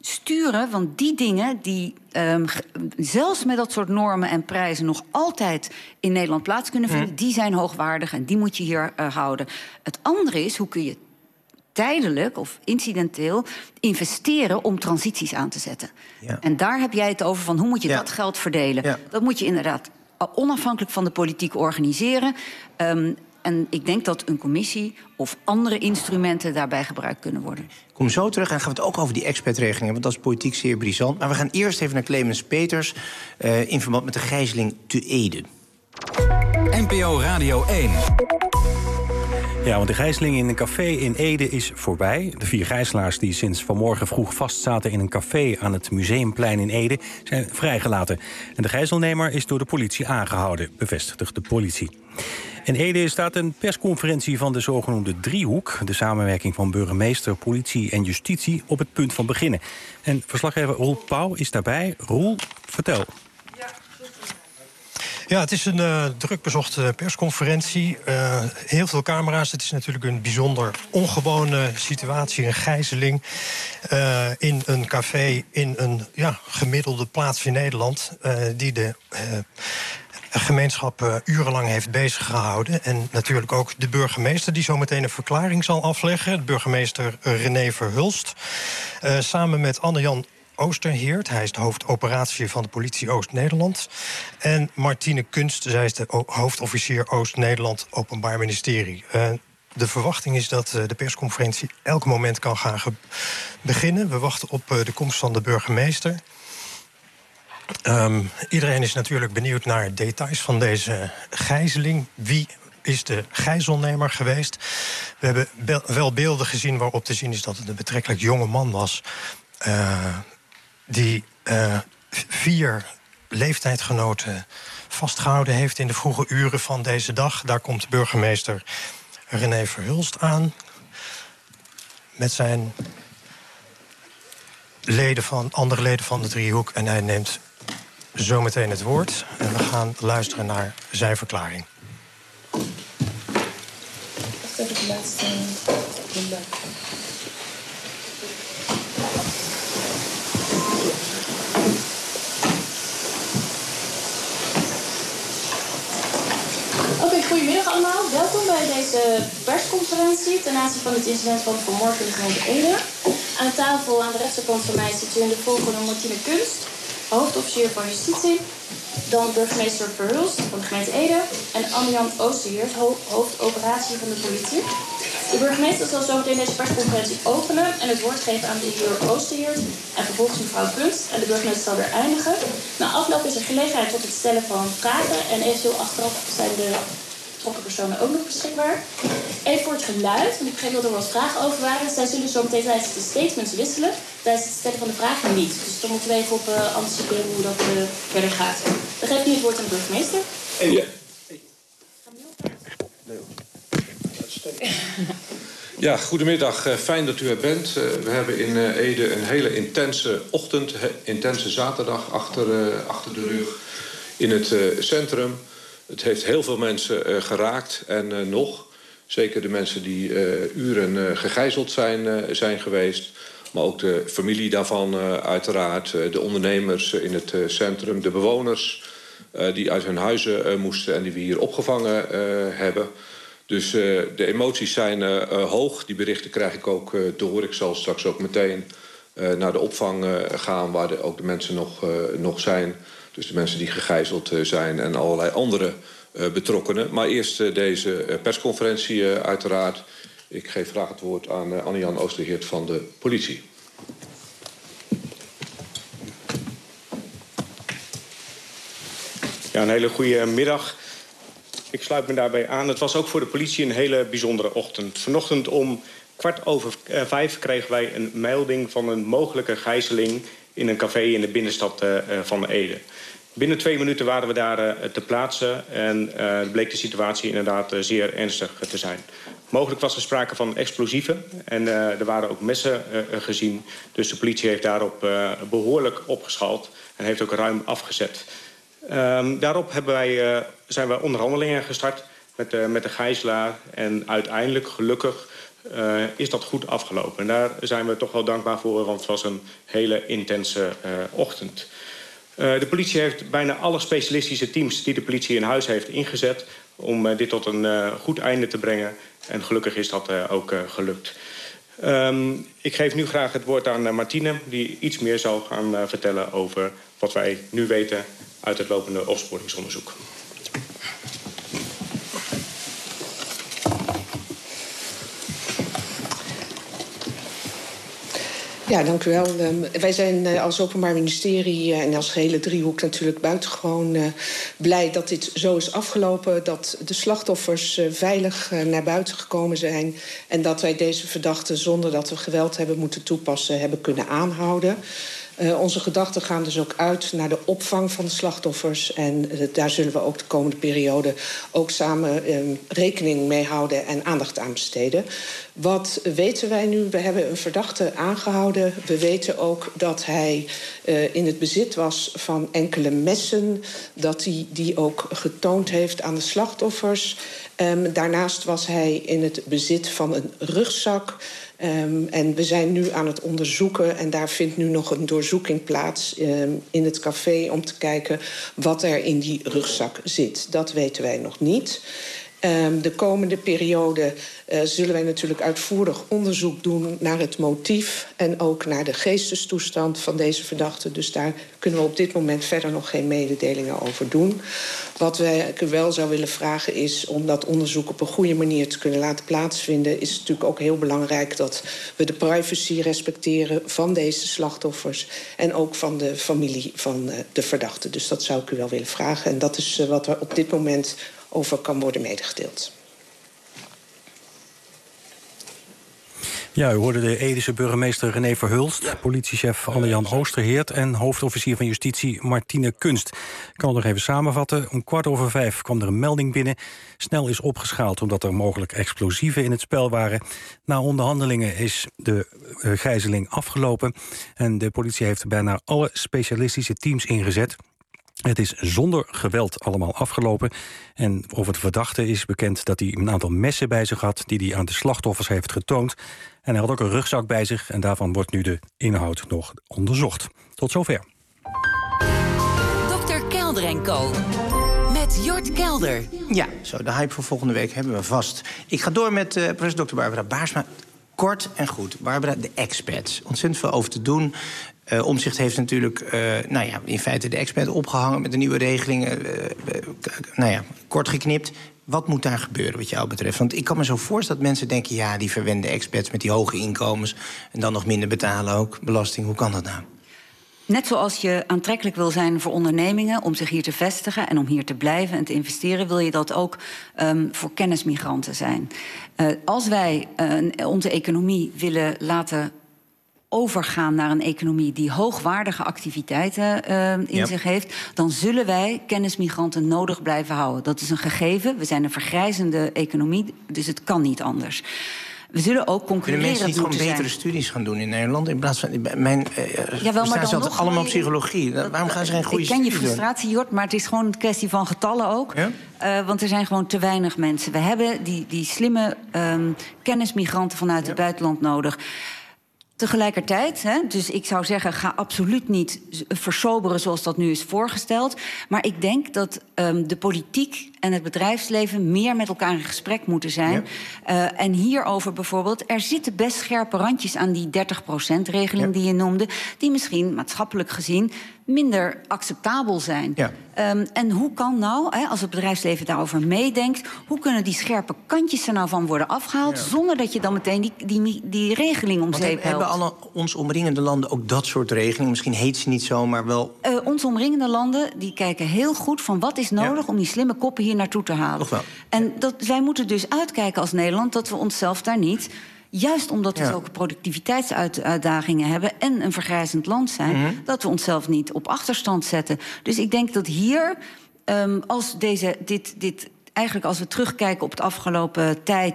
sturen, want die dingen die um, zelfs met dat soort normen en prijzen nog altijd in Nederland plaats kunnen vinden, mm. die zijn hoogwaardig en die moet je hier uh, houden. Het andere is, hoe kun je tijdelijk of incidenteel investeren om transities aan te zetten. Ja. En daar heb jij het over van hoe moet je ja. dat geld verdelen. Ja. Dat moet je inderdaad onafhankelijk van de politiek organiseren. Um, en ik denk dat een commissie of andere instrumenten daarbij gebruikt kunnen worden. Ik kom zo terug en gaan we het ook over die expertregelingen, want dat is politiek zeer brisant. Maar we gaan eerst even naar Clemens Peters uh, in verband met de gijzeling te Ede. N P O Radio één. Ja, want de gijzeling in een café in Ede is voorbij. De vier gijzelaars die sinds vanmorgen vroeg vastzaten in een café aan het Museumplein in Ede zijn vrijgelaten. En de gijzelnemer is door de politie aangehouden, bevestigt de politie. In Ede staat een persconferentie van de zogenoemde driehoek, de samenwerking van burgemeester, politie en justitie, op het punt van beginnen. En verslaggever Roel Pauw is daarbij. Roel, vertel. Ja, het is een uh, druk bezochte persconferentie. Uh, heel veel camera's. Het is natuurlijk een bijzonder ongewone situatie, een gijzeling. Uh, in een café in een ja, gemiddelde plaats in Nederland. Uh, die de uh, gemeenschap uh, urenlang heeft bezig gehouden. En natuurlijk ook de burgemeester die zo meteen een verklaring zal afleggen. De burgemeester René Verhulst. Uh, samen met Anne-Jan Oosterheert, hij is de hoofdoperatie van de politie Oost-Nederland. En Martine Kunst, zij is de hoofdofficier Oost-Nederland Openbaar Ministerie. Uh, de verwachting is dat uh, de persconferentie elk moment kan gaan beginnen. We wachten op uh, de komst van de burgemeester. Um, iedereen is natuurlijk benieuwd naar details van deze gijzeling. Wie is de gijzelnemer geweest? We hebben be- wel beelden gezien waarop te zien is dat het een betrekkelijk jonge man was. Uh, die uh, vier leeftijdgenoten vastgehouden heeft in de vroege uren van deze dag. Daar komt burgemeester René Verhulst aan met zijn leden van, andere leden van de driehoek. En hij neemt zometeen het woord. En we gaan luisteren naar zijn verklaring. Even de laatste. Oké, okay, goedemiddag allemaal. Welkom bij deze persconferentie ten aanzien van het incident van vanmorgen in de gemeente Ede. Aan de tafel aan de rechterkant van mij zit u in de volgende Martine Kunst, hoofdofficier van justitie. Dan burgemeester Verhulst van de gemeente Ede. En Anne-Jan Oosterheert, ho- hoofdoperatie van de politie. De burgemeester zal zo meteen deze persconferentie openen en het woord geven aan de heer Oosterheert. En vervolgens mevrouw Kunst. En de burgemeester zal weer eindigen. Na afloop is er gelegenheid tot het stellen van vragen. En eventueel achteraf zijn de betrokken personen ook nog beschikbaar. Even voor het geluid, want ik begreep dat er wat vragen over waren. Zij zullen zo meteen tijdens de statements wisselen. Tijdens het stellen van de vragen niet. Dus dan moeten we even op uh, anticiperen hoe dat uh, verder gaat. Dan geef ik nu het woord aan de burgemeester. Ja. Ja, goedemiddag. Uh, fijn dat u er bent. Uh, we hebben in uh, Ede een hele intense ochtend, he, intense zaterdag achter, uh, achter de rug in het uh, centrum. Het heeft heel veel mensen uh, geraakt en uh, nog. Zeker de mensen die uh, uren uh, gegijzeld zijn, uh, zijn geweest. Maar ook de familie daarvan uh, uiteraard. Uh, de ondernemers uh, in het uh, centrum. De bewoners uh, die uit hun huizen uh, moesten en die we hier opgevangen uh, hebben. Dus uh, de emoties zijn uh, uh, hoog. Die berichten krijg ik ook uh, door. Ik zal straks ook meteen uh, naar de opvang uh, gaan waar de, ook de mensen nog, uh, nog zijn. Dus de mensen die gegijzeld uh, zijn en allerlei andere uh, betrokkenen. Maar eerst uh, deze uh, persconferentie uh, uiteraard. Ik geef graag het woord aan uh, Anne-Jan Oosterheert van de politie. Ja, een hele goede middag. Ik sluit me daarbij aan. Het was ook voor de politie een hele bijzondere ochtend. Vanochtend om kwart over uh, vijf kregen wij een melding van een mogelijke gijzeling in een café in de binnenstad uh, van Ede. Binnen twee minuten waren we daar uh, te plaatsen en uh, bleek de situatie inderdaad uh, zeer ernstig uh, te zijn. Mogelijk was er sprake van explosieven en uh, er waren ook messen uh, gezien. Dus de politie heeft daarop uh, behoorlijk opgeschaald en heeft ook ruim afgezet. Um, daarop hebben wij, uh, zijn we onderhandelingen gestart met, uh, met de gijzelaar. En uiteindelijk, gelukkig, uh, is dat goed afgelopen. En daar zijn we toch wel dankbaar voor, want het was een hele intense uh, ochtend. Uh, de politie heeft bijna alle specialistische teams die de politie in huis heeft ingezet om uh, dit tot een uh, goed einde te brengen. En gelukkig is dat uh, ook uh, gelukt. Um, ik geef nu graag het woord aan uh, Martine, die iets meer zal gaan uh, vertellen over wat wij nu weten uit het lopende opsporingsonderzoek. Ja, dank u wel. Uh, wij zijn uh, als Openbaar Ministerie uh, en als gehele driehoek natuurlijk buitengewoon uh, blij dat dit zo is afgelopen. Dat de slachtoffers uh, veilig uh, naar buiten gekomen zijn. En dat wij deze verdachten zonder dat we geweld hebben moeten toepassen hebben kunnen aanhouden. Uh, onze gedachten gaan dus ook uit naar de opvang van de slachtoffers. En uh, daar zullen we ook de komende periode ook samen uh, rekening mee houden en aandacht aan besteden. Wat weten wij nu? We hebben een verdachte aangehouden. We weten ook dat hij uh, in het bezit was van enkele messen. Dat hij die ook getoond heeft aan de slachtoffers. Um, daarnaast was hij in het bezit van een rugzak. Um, en we zijn nu aan het onderzoeken en daar vindt nu nog een doorzoeking plaats um, in het café om te kijken wat er in die rugzak zit. Dat weten wij nog niet. Um, de komende periode uh, zullen wij natuurlijk uitvoerig onderzoek doen naar het motief en ook naar de geestestoestand van deze verdachte. Dus daar kunnen we op dit moment verder nog geen mededelingen over doen. Wat wij wel zou willen vragen is om dat onderzoek op een goede manier te kunnen laten plaatsvinden. Is het natuurlijk ook heel belangrijk dat we de privacy respecteren van deze slachtoffers en ook van de familie van uh, de verdachte. Dus dat zou ik u wel willen vragen. En dat is uh, wat er op dit moment over kan worden medegedeeld. Ja, u hoorde de Edische burgemeester René Verhulst, ja. Politiechef Anne-Jan Oosterheert en hoofdofficier van Justitie Martine Kunst. Ik kan het nog even samenvatten. Om kwart over vijf kwam er een melding binnen. Snel is opgeschaald omdat er mogelijk explosieven in het spel waren. Na onderhandelingen is de uh, gijzeling afgelopen en de politie heeft bijna alle specialistische teams ingezet. Het is zonder geweld allemaal afgelopen. En over de verdachte is bekend dat hij een aantal messen bij zich had die hij aan de slachtoffers heeft getoond. En hij had ook een rugzak bij zich en daarvan wordt nu de inhoud nog onderzocht. Tot zover. dokter Kelder en Co. Met Jort Kelder. Ja, zo, de hype voor volgende week hebben we vast. Ik ga door met uh, professor dokter Barbara Baarsma. Kort en goed. Barbara, de expats. Ontzettend veel over te doen. Uh, Omtzigt heeft natuurlijk, uh, nou ja, in feite de expert opgehangen met de nieuwe regelingen. Uh, uh, nou ja, kort geknipt. Wat moet daar gebeuren wat jou betreft? Want ik kan me zo voorstellen dat mensen denken, ja, die verwende expats met die hoge inkomens en dan nog minder betalen ook, belasting. Hoe kan dat nou? Net zoals je aantrekkelijk wil zijn voor ondernemingen om zich hier te vestigen en om hier te blijven en te investeren, wil je dat ook um, voor kennismigranten zijn. Uh, als wij uh, onze economie willen laten overgaan naar een economie die hoogwaardige activiteiten uh, in yep. zich heeft, dan zullen wij kennismigranten nodig blijven houden. Dat is een gegeven. We zijn een vergrijzende economie, dus het kan niet anders. We zullen ook concurrerend moeten zijn. Kunnen mensen niet gewoon betere studies gaan doen in Nederland? In plaats van mijn uh, Jawel, maar dan nog allemaal psychologie. Dat, Waarom gaan ze geen goede studies doen? Ik ken je frustratie, Jort, maar het is gewoon een kwestie van getallen ook. Ja? Uh, want er zijn gewoon te weinig mensen. We hebben die, die slimme um, kennismigranten vanuit ja. het buitenland nodig. Tegelijkertijd, hè, dus ik zou zeggen, ga absoluut niet versoberen zoals dat nu is voorgesteld. Maar ik denk dat um, de politiek en het bedrijfsleven meer met elkaar in gesprek moeten zijn. Ja. Uh, en hierover bijvoorbeeld, er zitten best scherpe randjes aan die dertig procent regeling ja. die je noemde, die misschien maatschappelijk gezien minder acceptabel zijn. Ja. Um, en hoe kan nou, hè, als het bedrijfsleven daarover meedenkt, hoe kunnen die scherpe kantjes er nou van worden afgehaald, ja. zonder dat je dan meteen die, die, die regeling om zeep helpt? Hebben alle ons omringende landen ook dat soort regelingen? Misschien heet ze niet zo, maar wel. Uh, ons omringende landen die kijken heel goed van wat is nodig ja. om die slimme koppen hier naartoe te halen. Toch wel. En dat, wij moeten dus uitkijken als Nederland dat we onszelf daar niet, juist omdat we ja. ook productiviteitsuitdagingen hebben en een vergrijzend land zijn, mm-hmm. dat we onszelf niet op achterstand zetten. Dus ik denk dat hier, um, als deze, dit, dit, eigenlijk als we terugkijken op de afgelopen tijd,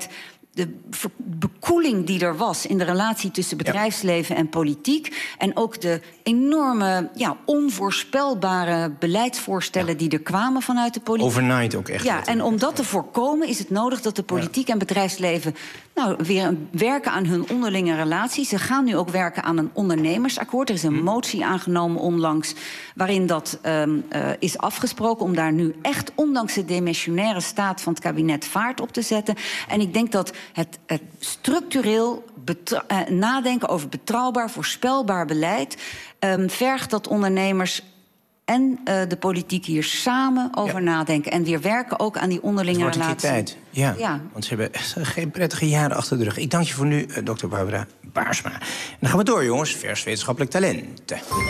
de bekoeling die er was in de relatie tussen bedrijfsleven en politiek. En ook de enorme, ja, onvoorspelbare beleidsvoorstellen die er kwamen vanuit de politiek. Overnight ook echt. Ja, en om dat te voorkomen is het nodig dat de politiek ja. en bedrijfsleven nou, weer werken aan hun onderlinge relatie. Ze gaan nu ook werken aan een ondernemersakkoord. Er is een hm. motie aangenomen onlangs waarin dat um, uh, is afgesproken om daar nu echt, ondanks de demissionaire staat van het kabinet, vaart op te zetten. En ik denk dat het, het structureel betra- uh, nadenken over betrouwbaar, voorspelbaar beleid um, vergt dat ondernemers en uh, de politiek hier samen over ja. nadenken. En weer werken ook aan die onderlinge relatie. Het wordt een keer tijd. Ja, ja, want ze hebben echt geen prettige jaren achter de rug. Ik dank je voor nu, uh, dokter Barbara Baarsma. En dan gaan we door, jongens. Vers wetenschappelijk talent.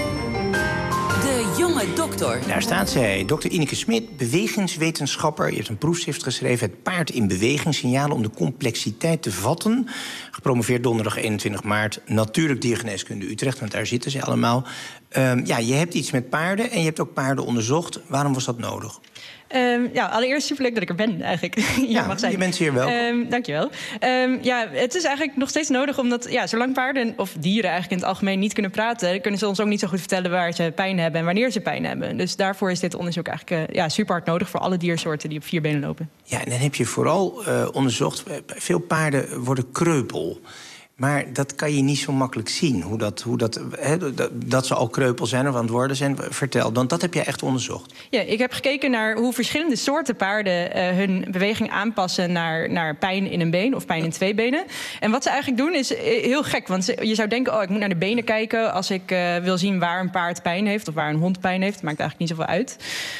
De jonge dokter. Daar staat zij, dokter Ineke Smit, bewegingswetenschapper. Je hebt een proefschrift geschreven, Het paard in beweging, signalen om de complexiteit te vatten. Gepromoveerd donderdag eenentwintig maart, natuurlijk diergeneeskunde Utrecht, want daar zitten ze allemaal. Um, ja, je hebt iets met paarden en je hebt ook paarden onderzocht. Waarom was dat nodig? Um, ja, allereerst superleuk dat ik er ben, eigenlijk. ja, mag zijn. Je bent hier welkom. Um, dankjewel. Um, ja, het is eigenlijk nog steeds nodig, omdat ja, zolang paarden of dieren eigenlijk in het algemeen niet kunnen praten, kunnen ze ons ook niet zo goed vertellen waar ze pijn hebben en wanneer ze pijn hebben. Dus daarvoor is dit onderzoek eigenlijk uh, ja, super hard nodig voor alle diersoorten die op vier benen lopen. Ja, en dan heb je vooral uh, onderzocht, veel paarden worden kreupel. Maar dat kan je niet zo makkelijk zien, hoe dat, hoe dat, he, dat, dat ze al kreupel zijn of aan het worden zijn. Vertel, want dat heb jij echt onderzocht. Ja, ik heb gekeken naar hoe verschillende soorten paarden uh, hun beweging aanpassen naar, naar pijn in een been of pijn in twee benen. En wat ze eigenlijk doen is heel gek, want ze, je zou denken, oh, ik moet naar de benen kijken als ik uh, wil zien waar een paard pijn heeft of waar een hond pijn heeft. Dat maakt eigenlijk niet zoveel uit.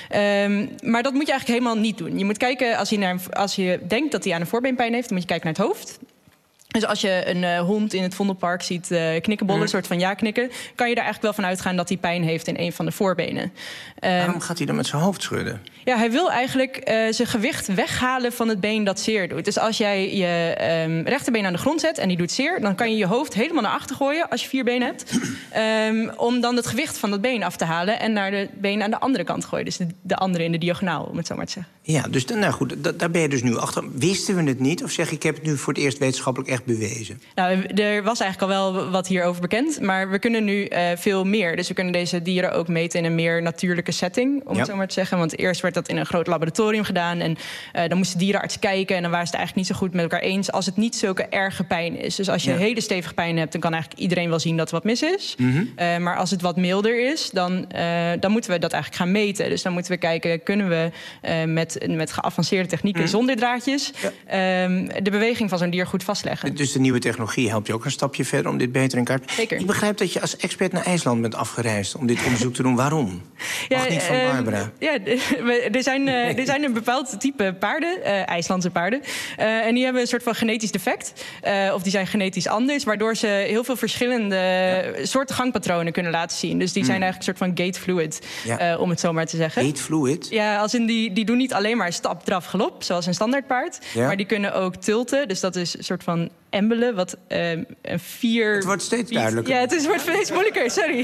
Um, maar dat moet je eigenlijk helemaal niet doen. Je moet kijken, als je, naar, als je denkt dat hij aan een voorbeen pijn heeft, dan moet je kijken naar het hoofd. Dus als je een uh, hond in het Vondelpark ziet uh, knikkenbollen, een mm. soort van ja-knikken, kan je er eigenlijk wel van uitgaan dat hij pijn heeft in een van de voorbenen. Um, Waarom gaat hij dan met zijn hoofd schudden? Ja, hij wil eigenlijk uh, zijn gewicht weghalen van het been dat zeer doet. Dus als jij je um, rechterbeen aan de grond zet en die doet zeer, dan kan je je hoofd helemaal naar achter gooien als je vier benen hebt. um, om dan het gewicht van dat been af te halen en naar de been aan de andere kant gooien. Dus de, de andere in de diagonaal, om het zo maar te zeggen. Ja, dus nou goed, da, daar ben je dus nu achter. Wisten we het niet? Of zeg ik heb het nu voor het eerst wetenschappelijk echt bewezen? Nou, er was eigenlijk al wel wat hierover bekend, maar we kunnen nu uh, veel meer. Dus we kunnen deze dieren ook meten in een meer natuurlijke setting, om ja. het zo maar te zeggen. Want eerst werd dat in een groot laboratorium gedaan en uh, dan moest de dierenarts kijken en dan waren ze het eigenlijk niet zo goed met elkaar eens als het niet zulke erge pijn is. Dus als je ja. hele stevige pijn hebt, dan kan eigenlijk iedereen wel zien dat er wat mis is. Mm-hmm. Uh, maar als het wat milder is, dan, uh, dan moeten we dat eigenlijk gaan meten. Dus dan moeten we kijken, kunnen we uh, met, met geavanceerde technieken mm-hmm. zonder draadjes ja. um, de beweging van zo'n dier goed vastleggen. Dus de nieuwe technologie helpt je ook een stapje verder om dit beter in kaart te brengen. Zeker. Ik begrijp dat je als expert naar IJsland bent afgereisd om dit onderzoek te doen. Waarom? Ja, Mag niet van uh, Barbara. Ja, er zijn, uh, er zijn een bepaald type paarden, uh, IJslandse paarden. Uh, en die hebben een soort van genetisch defect. Uh, of die zijn genetisch anders, waardoor ze heel veel verschillende ja. soorten gangpatronen kunnen laten zien. Dus die zijn mm. eigenlijk een soort van gait fluid, ja. uh, om het zo maar te zeggen. Gait fluid? Ja, als in die, die doen niet alleen maar stap, draf, galop, zoals een standaardpaard. Ja. Maar die kunnen ook tilten. Dus dat is een soort van embelen, wat uh, een vier... Het wordt steeds duidelijker. Ja, het is, wordt steeds moeilijker, sorry.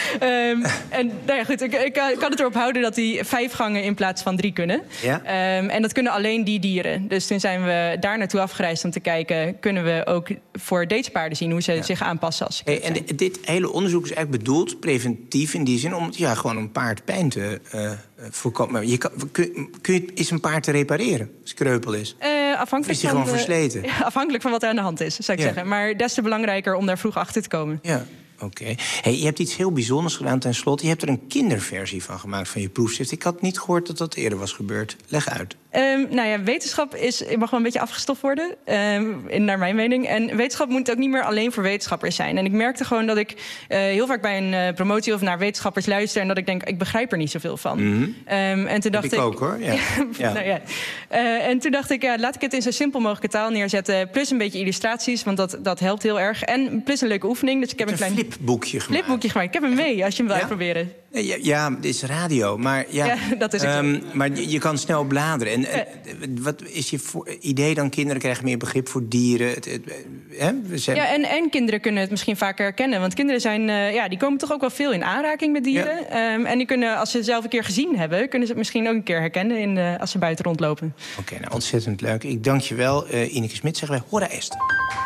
um, en nou ja, goed, ik, ik kan het erop houden dat die vijf gangen in plaats van drie kunnen. Ja. Um, en dat kunnen alleen die dieren. Dus toen zijn we daar naartoe afgereisd om te kijken, kunnen we ook voor deze paarden zien hoe ze ja. zich aanpassen als ze hey, En d- dit hele onderzoek is eigenlijk bedoeld, preventief in die zin, om ja, gewoon een paard pijn te uh, voorkomen. Je kan, kun, kun je, is een paard te repareren als het kreupel is? Uh, afhankelijk is die van gewoon de, versleten? Ja, afhankelijk van wat er aan de hand is, zou ik ja. zeggen. Maar des te belangrijker om daar vroeg achter te komen. Ja. Oké. Okay. Hey, je hebt iets heel bijzonders gedaan ten slotte. Je hebt er een kinderversie van gemaakt van je proefschrift. Ik had niet gehoord dat dat eerder was gebeurd. Leg uit. Um, nou ja, wetenschap is, mag wel een beetje afgestoft worden, um, in, naar mijn mening. En wetenschap moet ook niet meer alleen voor wetenschappers zijn. En ik merkte gewoon dat ik uh, heel vaak bij een uh, promotie of naar wetenschappers luister en dat ik denk, ik begrijp er niet zoveel van. Mm-hmm. Um, en toen dacht ik, ik ook, hoor. Ja. ja. nou, ja. Uh, en toen dacht ik, ja, laat ik het in zo simpel mogelijke taal neerzetten. Plus een beetje illustraties, want dat, dat helpt heel erg. En plus een leuke oefening. Dus ik heb een, een klein flipboekje gemaakt. Flipboekje gemaakt. Ik heb hem mee, als je hem wil ja? uitproberen. Ja, ja, dit is radio, maar, ja, ja, dat is um, maar je, je kan snel bladeren. En En, en wat is je voor, idee dan? Kinderen krijgen meer begrip voor dieren. Het, het, hè? We zijn... Ja, en, en kinderen kunnen het misschien vaker herkennen. Want kinderen zijn, uh, ja, die komen toch ook wel veel in aanraking met dieren. Ja. Um, en die kunnen, als ze het zelf een keer gezien hebben, kunnen ze het misschien ook een keer herkennen in de, als ze buiten rondlopen. Oké, okay, nou ontzettend leuk. Ik dank je wel. Uh, Ineke Smit, zeggen wij hora est.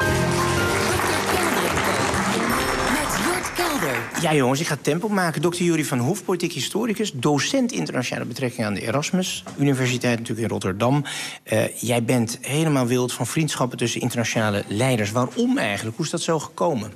Ja, jongens, ik ga tempo maken. dokter Jurie van Hoef, politiek historicus, docent internationale betrekkingen aan de Erasmus Universiteit, natuurlijk in Rotterdam. Uh, jij bent helemaal wild van vriendschappen tussen internationale leiders. Waarom eigenlijk? Hoe is dat zo gekomen?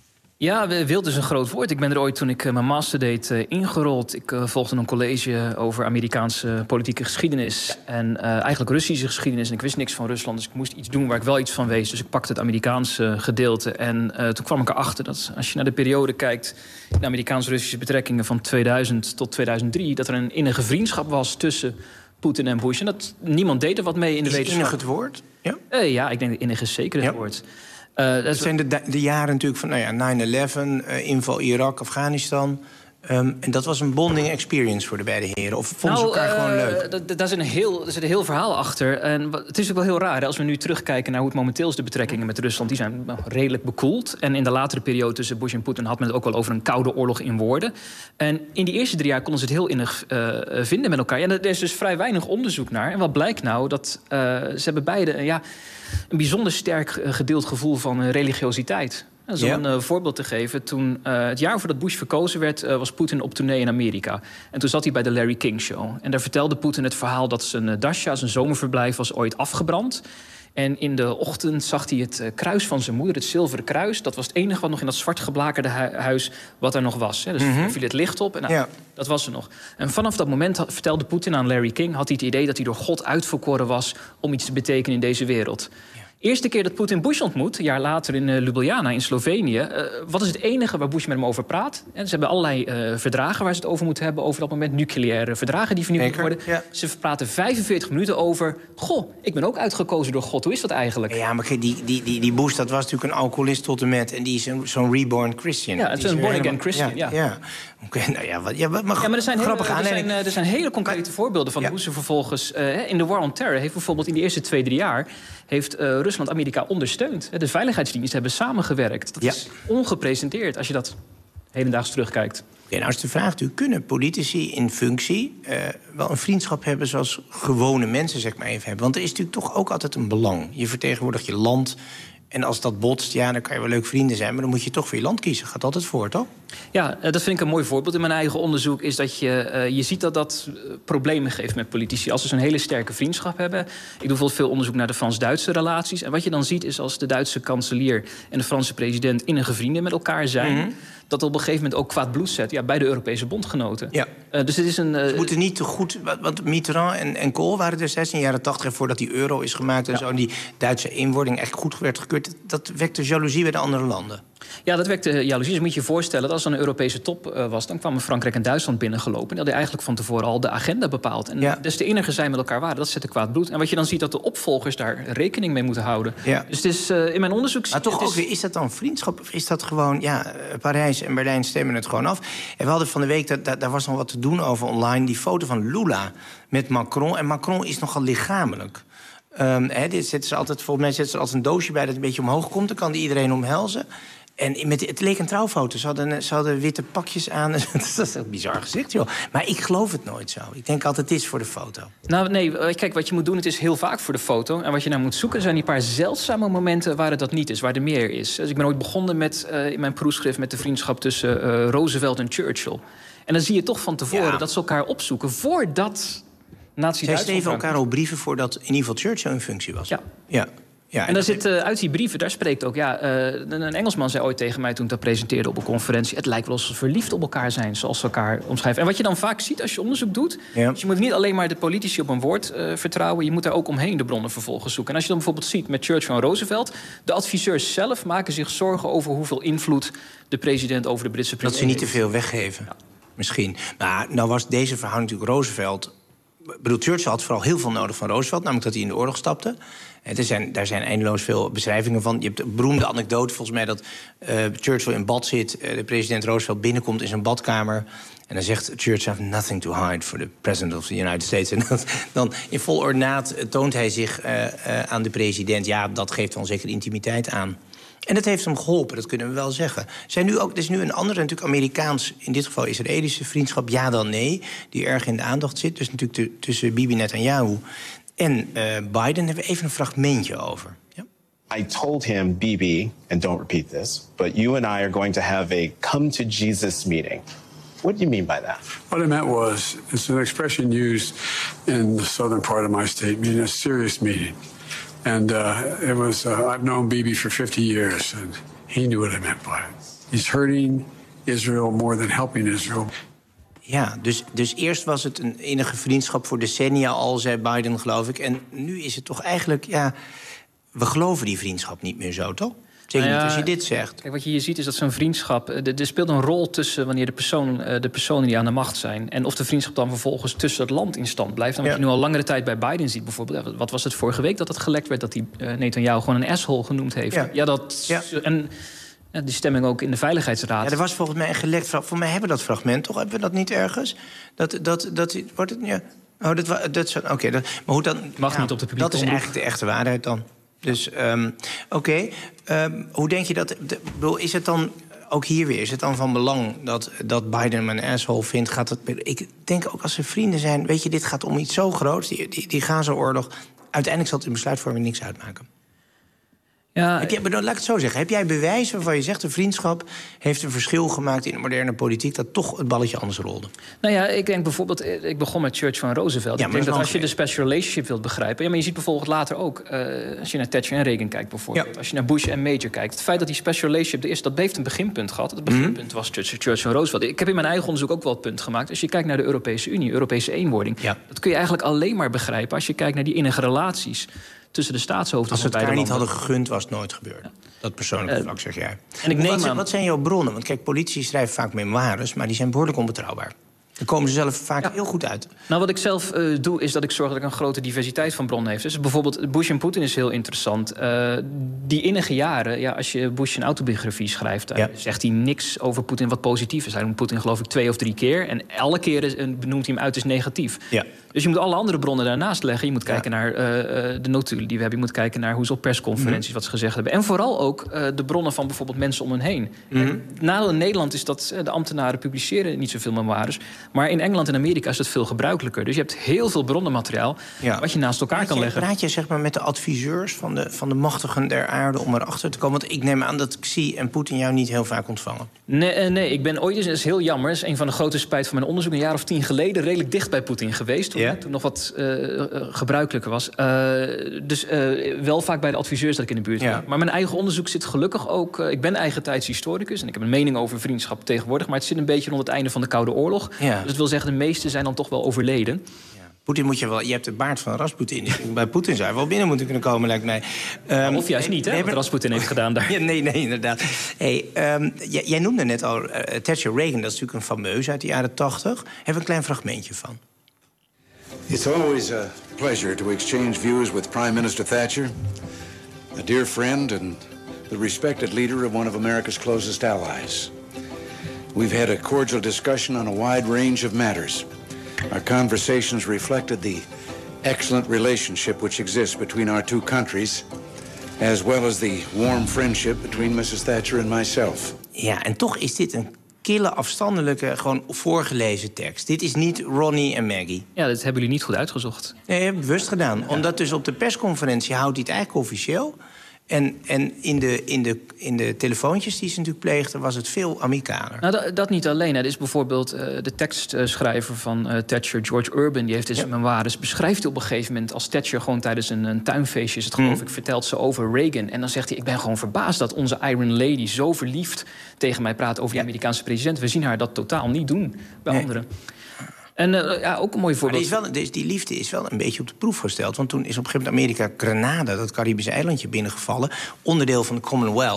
Ja, wild is een groot woord. Ik ben er ooit, toen ik mijn master deed, uh, ingerold. Ik uh, volgde een college over Amerikaanse politieke geschiedenis. En uh, eigenlijk Russische geschiedenis. En ik wist niks van Rusland, dus ik moest iets doen waar ik wel iets van wist. Dus ik pakte het Amerikaanse gedeelte. En uh, toen kwam ik erachter dat als je naar de periode kijkt in de Amerikaans-Russische betrekkingen van tweeduizend tot tweeduizend drie... dat er een innige vriendschap was tussen Poetin en Bush. En dat niemand deed er wat mee in de is wetenschap. Innig het woord? Ja, uh, ja ik denk dat innig is zeker het ja. woord. Uh, dat zijn de, de jaren natuurlijk van nou ja, nine eleven, uh, inval Irak, Afghanistan. Um, en dat was een bonding experience voor de beide heren? Of vonden ze nou, elkaar uh, gewoon leuk? Daar zit een heel, er zit een heel verhaal achter. En het is ook wel heel raar, hè? Als we nu terugkijken naar hoe het momenteel is, de betrekkingen met Rusland, die zijn redelijk bekoeld. En in de latere periode tussen Bush en Poetin had men het ook wel over een koude oorlog in woorden. En in die eerste drie jaar konden ze het heel innig uh, vinden met elkaar. En er is dus vrij weinig onderzoek naar. En wat blijkt nou? Dat uh, ze hebben beide uh, ja, een bijzonder sterk uh, gedeeld gevoel van uh, religiositeit. Om ja. een uh, voorbeeld te geven. Toen, uh, het jaar voordat Bush verkozen werd, uh, was Poetin op tournee in Amerika. En toen zat hij bij de Larry King Show. En daar vertelde Poetin het verhaal dat zijn uh, dasha, zijn zomerverblijf, was ooit afgebrand. En in de ochtend zag hij het uh, kruis van zijn moeder, het zilveren kruis. Dat was het enige wat nog in dat zwart geblakerde hu huis wat er nog was. Hè. Dus mm-hmm. viel het licht op en nou, ja. dat was er nog. En vanaf dat moment had, vertelde Poetin aan Larry King, had hij het idee dat hij door God uitverkoren was om iets te betekenen in deze wereld. Ja. Eerste keer dat Poetin Bush ontmoet, een jaar later in uh, Ljubljana in Slovenië. Uh, wat is het enige waar Bush met hem over praat? En ze hebben allerlei uh, verdragen waar ze het over moeten hebben. Over dat moment nucleaire verdragen die vernieuwd moeten worden. Ja. Ze praten vijfenveertig minuten over... Goh, ik ben ook uitgekozen door God. Hoe is dat eigenlijk? Ja, maar die, die, die, die Bush, dat was natuurlijk een alcoholist tot en met. En die is een, zo'n reborn Christian. Ja, het is een born-again Christian, ja. ja. ja. Oké, okay, nou ja, wat, ja, wat, maar, ja, maar er zijn grappige hele, er zijn, uh, er zijn hele concrete maar, voorbeelden van ja. hoe ze vervolgens... Uh, in de War on Terror heeft bijvoorbeeld in de eerste twee, drie jaar... heeft uh, Rusland Amerika ondersteund. De veiligheidsdiensten hebben samengewerkt. Dat ja. is ongepresenteerd als je dat hedendaags terugkijkt. Okay, nou is de vraag natuurlijk, kunnen politici in functie uh, wel een vriendschap hebben zoals gewone mensen, zeg maar even hebben? Want er is natuurlijk toch ook altijd een belang. Je vertegenwoordigt je land. En als dat botst, ja, dan kan je wel leuk vrienden zijn, maar dan moet je toch voor je land kiezen. Gaat altijd voor, toch? Ja, dat vind ik een mooi voorbeeld in mijn eigen onderzoek. Is dat je, uh, je ziet dat dat uh, problemen geeft met politici. Als ze zo'n hele sterke vriendschap hebben. Ik doe bijvoorbeeld veel onderzoek naar de Frans-Duitse relaties. En wat je dan ziet is als de Duitse kanselier en de Franse president innige vrienden met elkaar zijn... Mm-hmm. dat op een gegeven moment ook kwaad bloed zet ja, bij de Europese bondgenoten. Ja. Uh, dus het is een... Uh, Ze moeten niet te goed... Want Mitterrand en, en Kohl waren destijds in de jaren tachtig... voordat die euro is gemaakt en ja. zo... en die Duitse eenwording echt goed werd gekeurd... dat wekte jaloezie bij de andere landen. Ja, dat wekte jaloezie. Dus moet je je voorstellen dat als er een Europese top uh, was... dan kwamen Frankrijk en Duitsland binnengelopen... en die hadden eigenlijk van tevoren al de agenda bepaald. En ja. des te inniger zij met elkaar waren, dat zette kwaad bloed. En wat je dan ziet, dat de opvolgers daar rekening mee moeten houden. Ja. Dus het is uh, in mijn onderzoek... Maar toch ook is... weer, is dat dan vriendschap? Of is dat gewoon, ja, Parijs en Berlijn stemmen het gewoon af? En we hadden van de week, dat, dat, daar was nog wat te doen over online... die foto van Lula met Macron. En Macron is nogal lichamelijk. Um, he, dit zetten ze altijd, volgens mij zetten ze er altijd een doosje bij... dat het een beetje omhoog komt, dan kan die iedereen omhelzen. En met, het leek een trouwfoto. Ze hadden, ze hadden witte pakjes aan. Dat is een bizar gezicht, joh. Maar ik geloof het nooit zo. Ik denk altijd, het is voor de foto. Nou, nee, kijk, wat je moet doen, het is heel vaak voor de foto. En wat je naar moet zoeken, zijn die paar zeldzame momenten... waar het dat niet is, waar er meer is. Dus ik ben ooit begonnen met, uh, in mijn proefschrift... met de vriendschap tussen uh, Roosevelt en Churchill. En dan zie je toch van tevoren ja. dat ze elkaar opzoeken... voordat Nazi-Duitsland... Zij schreven elkaar al brieven voordat in ieder geval Churchill in functie was. Ja. Ja. Ja, en en daar zit uh, uit die brieven, daar spreekt ook... Ja, uh, een Engelsman zei ooit tegen mij toen ik dat presenteerde op een conferentie... het lijkt wel alsof ze verliefd op elkaar zijn, zoals ze elkaar omschrijven. En wat je dan vaak ziet als je onderzoek doet... Ja. Dus je moet niet alleen maar de politici op een woord uh, vertrouwen... je moet daar ook omheen de bronnen vervolgens zoeken. En als je dan bijvoorbeeld ziet met Churchill en Roosevelt... de adviseurs zelf maken zich zorgen over hoeveel invloed... de president over de Britse premier heeft. Dat ze niet te veel weggeven, ja. misschien. Maar nou was deze verhouding natuurlijk Roosevelt... Ik bedoel, Churchill had vooral heel veel nodig van Roosevelt, namelijk dat hij in de oorlog stapte. En er zijn, daar zijn eindeloos veel beschrijvingen van. Je hebt een beroemde anekdote volgens mij dat uh, Churchill in bad zit, uh, de president Roosevelt binnenkomt in zijn badkamer. En dan zegt Churchill, I have nothing to hide for the president of the United States. En dan, dan in vol ornaat toont hij zich uh, uh, aan de president. Ja, dat geeft wel zeker intimiteit aan. En dat heeft hem geholpen, dat kunnen we wel zeggen. Zijn nu ook, er is nu een andere, natuurlijk Amerikaans, in dit geval Israëlische vriendschap, ja dan nee, die erg in de aandacht zit. Dus natuurlijk te, tussen Bibi Netanyahu en uh, Biden hebben we even een fragmentje over. Ja. I told him, Bibi, and don't repeat this, but you and I are going to have a come to Jesus meeting. What do you mean by that? What I meant was, it's an expression used in the southern part of my state, meaning a serious meeting. And uh, it was, uh, I've known Bibi for fifty years, and he knew what I meant by it. He's hurting Israel more than helping Israel. Ja, dus, dus eerst was het een innige vriendschap voor decennia al, zei Biden, geloof ik. En nu is het toch eigenlijk, ja, we geloven die vriendschap niet meer zo, toch? Zeker nou ja, niet als je dit zegt. Kijk, wat je hier ziet is dat zo'n vriendschap... Er, er speelt een rol tussen wanneer de, persoon, de personen die aan de macht zijn... en of de vriendschap dan vervolgens tussen het land in stand blijft. En wat ja. je nu al langere tijd bij Biden ziet bijvoorbeeld... wat was het vorige week dat het gelekt werd... dat hij uh, Netanyahu gewoon een asshole genoemd heeft. Ja, ja dat... Ja. En, ja, die stemming ook in de Veiligheidsraad. Ja, er was volgens mij een gelekt fragment. Voor mij hebben we dat fragment, toch? Hebben we dat niet ergens? Dat, dat, dat, wordt het... Ja. Oh, dat, dat, oké. Okay, maar hoe dan... Mag ja, niet op de publieke Dat is eigenlijk de echte waarheid dan. Dus, um, oké. Okay. Um, hoe denk je dat... De, is het dan, ook hier weer, is het dan van belang... dat, dat Biden hem een asshole vindt? Gaat het, ik denk ook als ze vrienden zijn... weet je, dit gaat om iets zo groots, die, die, die Gaza-oorlog... uiteindelijk zal het in besluitvorming niks uitmaken. Ja, heb jij, laat ik het zo zeggen. Heb jij bewijs waarvan je zegt... de vriendschap heeft een verschil gemaakt in de moderne politiek... dat toch het balletje anders rolde? Nou ja, ik denk bijvoorbeeld... Ik begon met Churchill en Roosevelt. Ja, ik denk dat als je de special relationship wilt begrijpen... Ja, maar je ziet bijvoorbeeld later ook... Uh, als je naar Thatcher en Reagan kijkt bijvoorbeeld... Ja. Als je naar Bush en Major kijkt... het feit dat die special relationship er is... dat heeft een beginpunt gehad. Het beginpunt mm-hmm. was Churchill, Churchill en Roosevelt. Ik heb in mijn eigen onderzoek ook wel het punt gemaakt. Als je kijkt naar de Europese Unie, Europese eenwording... Ja. dat kun je eigenlijk alleen maar begrijpen... als je kijkt naar die innige relaties... tussen de staatshoofden. Als ze het elkaar niet hadden gegund, was het nooit gebeurd. Ja. Dat persoonlijke uh, vlak, zeg jij. En ik neem wat, aan... wat zijn jouw bronnen? Want kijk, politici schrijven vaak memoires... maar die zijn behoorlijk onbetrouwbaar. Daar komen ze zelf vaak ja. heel goed uit. Nou, wat ik zelf uh, doe, is dat ik zorg dat ik een grote diversiteit van bronnen heb. Dus bijvoorbeeld Bush en Poetin is heel interessant. Uh, die innige jaren, ja, als je Bush een autobiografie schrijft... dan ja. zegt hij niks over Poetin wat positief is. Hij noemt Poetin geloof ik twee of drie keer. En elke keer is, benoemt hij hem uit als negatief. Ja. Dus je moet alle andere bronnen daarnaast leggen. Je moet kijken ja. naar uh, de notulen die we hebben. Je moet kijken naar hoe ze op persconferenties mm-hmm. wat ze gezegd hebben. En vooral ook uh, de bronnen van bijvoorbeeld mensen om hen heen. Mm-hmm. Het nadeel in Nederland is dat uh, de ambtenaren publiceren niet zoveel memoires. Maar in Engeland en Amerika is het veel gebruikelijker. Dus je hebt heel veel bronnenmateriaal ja. wat je naast elkaar praat kan je, leggen. Praat je zeg maar met de adviseurs van de, van de machtigen der aarde om erachter te komen? Want ik neem aan dat Xi en Poetin jou niet heel vaak ontvangen. Nee, nee ik ben ooit eens, dat is heel jammer... dat is een van de grote spijt van mijn onderzoek... een jaar of tien geleden redelijk dicht bij Poetin geweest. Toen, ja. toen nog wat uh, gebruikelijker was. Uh, dus uh, wel vaak bij de adviseurs dat ik in de buurt ben. Ja. Maar mijn eigen onderzoek zit gelukkig ook... Uh, ik ben eigentijds historicus en ik heb een mening over vriendschap tegenwoordig... maar het zit een beetje rond het einde van de Koude Oorlog. Ja. Dus dat wil zeggen, de meesten zijn dan toch wel overleden. Poetin moet je wel... Je hebt de baard van Rasputin. Bij Poetin zou je wel binnen moeten kunnen komen, lijkt mij. Um, of juist niet, hè, wat Rasputin heeft gedaan daar. Ja, nee, nee, inderdaad. Hey, um, jij, jij noemde net al uh, Thatcher Reagan. Dat is natuurlijk een fameus uit de jaren tachtig. Hebben we een klein fragmentje van. It's always a pleasure to exchange views with Prime Minister Thatcher. A dear friend and the respected leader of one of America's closest allies. We've had a cordial discussion on a wide range of matters. Our conversations reflected the excellent relationship which exists between our two countries, as well as the warm friendship between Missus Thatcher and myself. Ja, en toch is dit een kille, afstandelijke, gewoon voorgelezen tekst. Dit is niet Ronnie en Maggie. Ja, dat hebben jullie niet goed uitgezocht. Nee, heb ik bewust gedaan. Ja. Omdat dus op de persconferentie houdt hij het eigenlijk officieel... En, en in, de, in, de, in de telefoontjes die ze natuurlijk pleegden... was het veel amicaler. Nou, dat, dat niet alleen. Er is bijvoorbeeld uh, de tekstschrijver van uh, Thatcher, George Urban... die heeft in zijn ja. memoires beschrijft hij op een gegeven moment... als Thatcher gewoon tijdens een, een tuinfeestje... is het geloof mm. ik, vertelt ze over Reagan. En dan zegt hij, ik ben gewoon verbaasd dat onze Iron Lady... zo verliefd tegen mij praat over ja. de Amerikaanse president. We zien haar dat totaal niet doen bij nee. anderen. En uh, ja, ook een mooi voorbeeld. Maar die, is wel, die liefde is wel een beetje op de proef gesteld. Want toen is op een gegeven moment Amerika Grenada... dat Caribische eilandje binnengevallen. Onderdeel van de Commonwealth.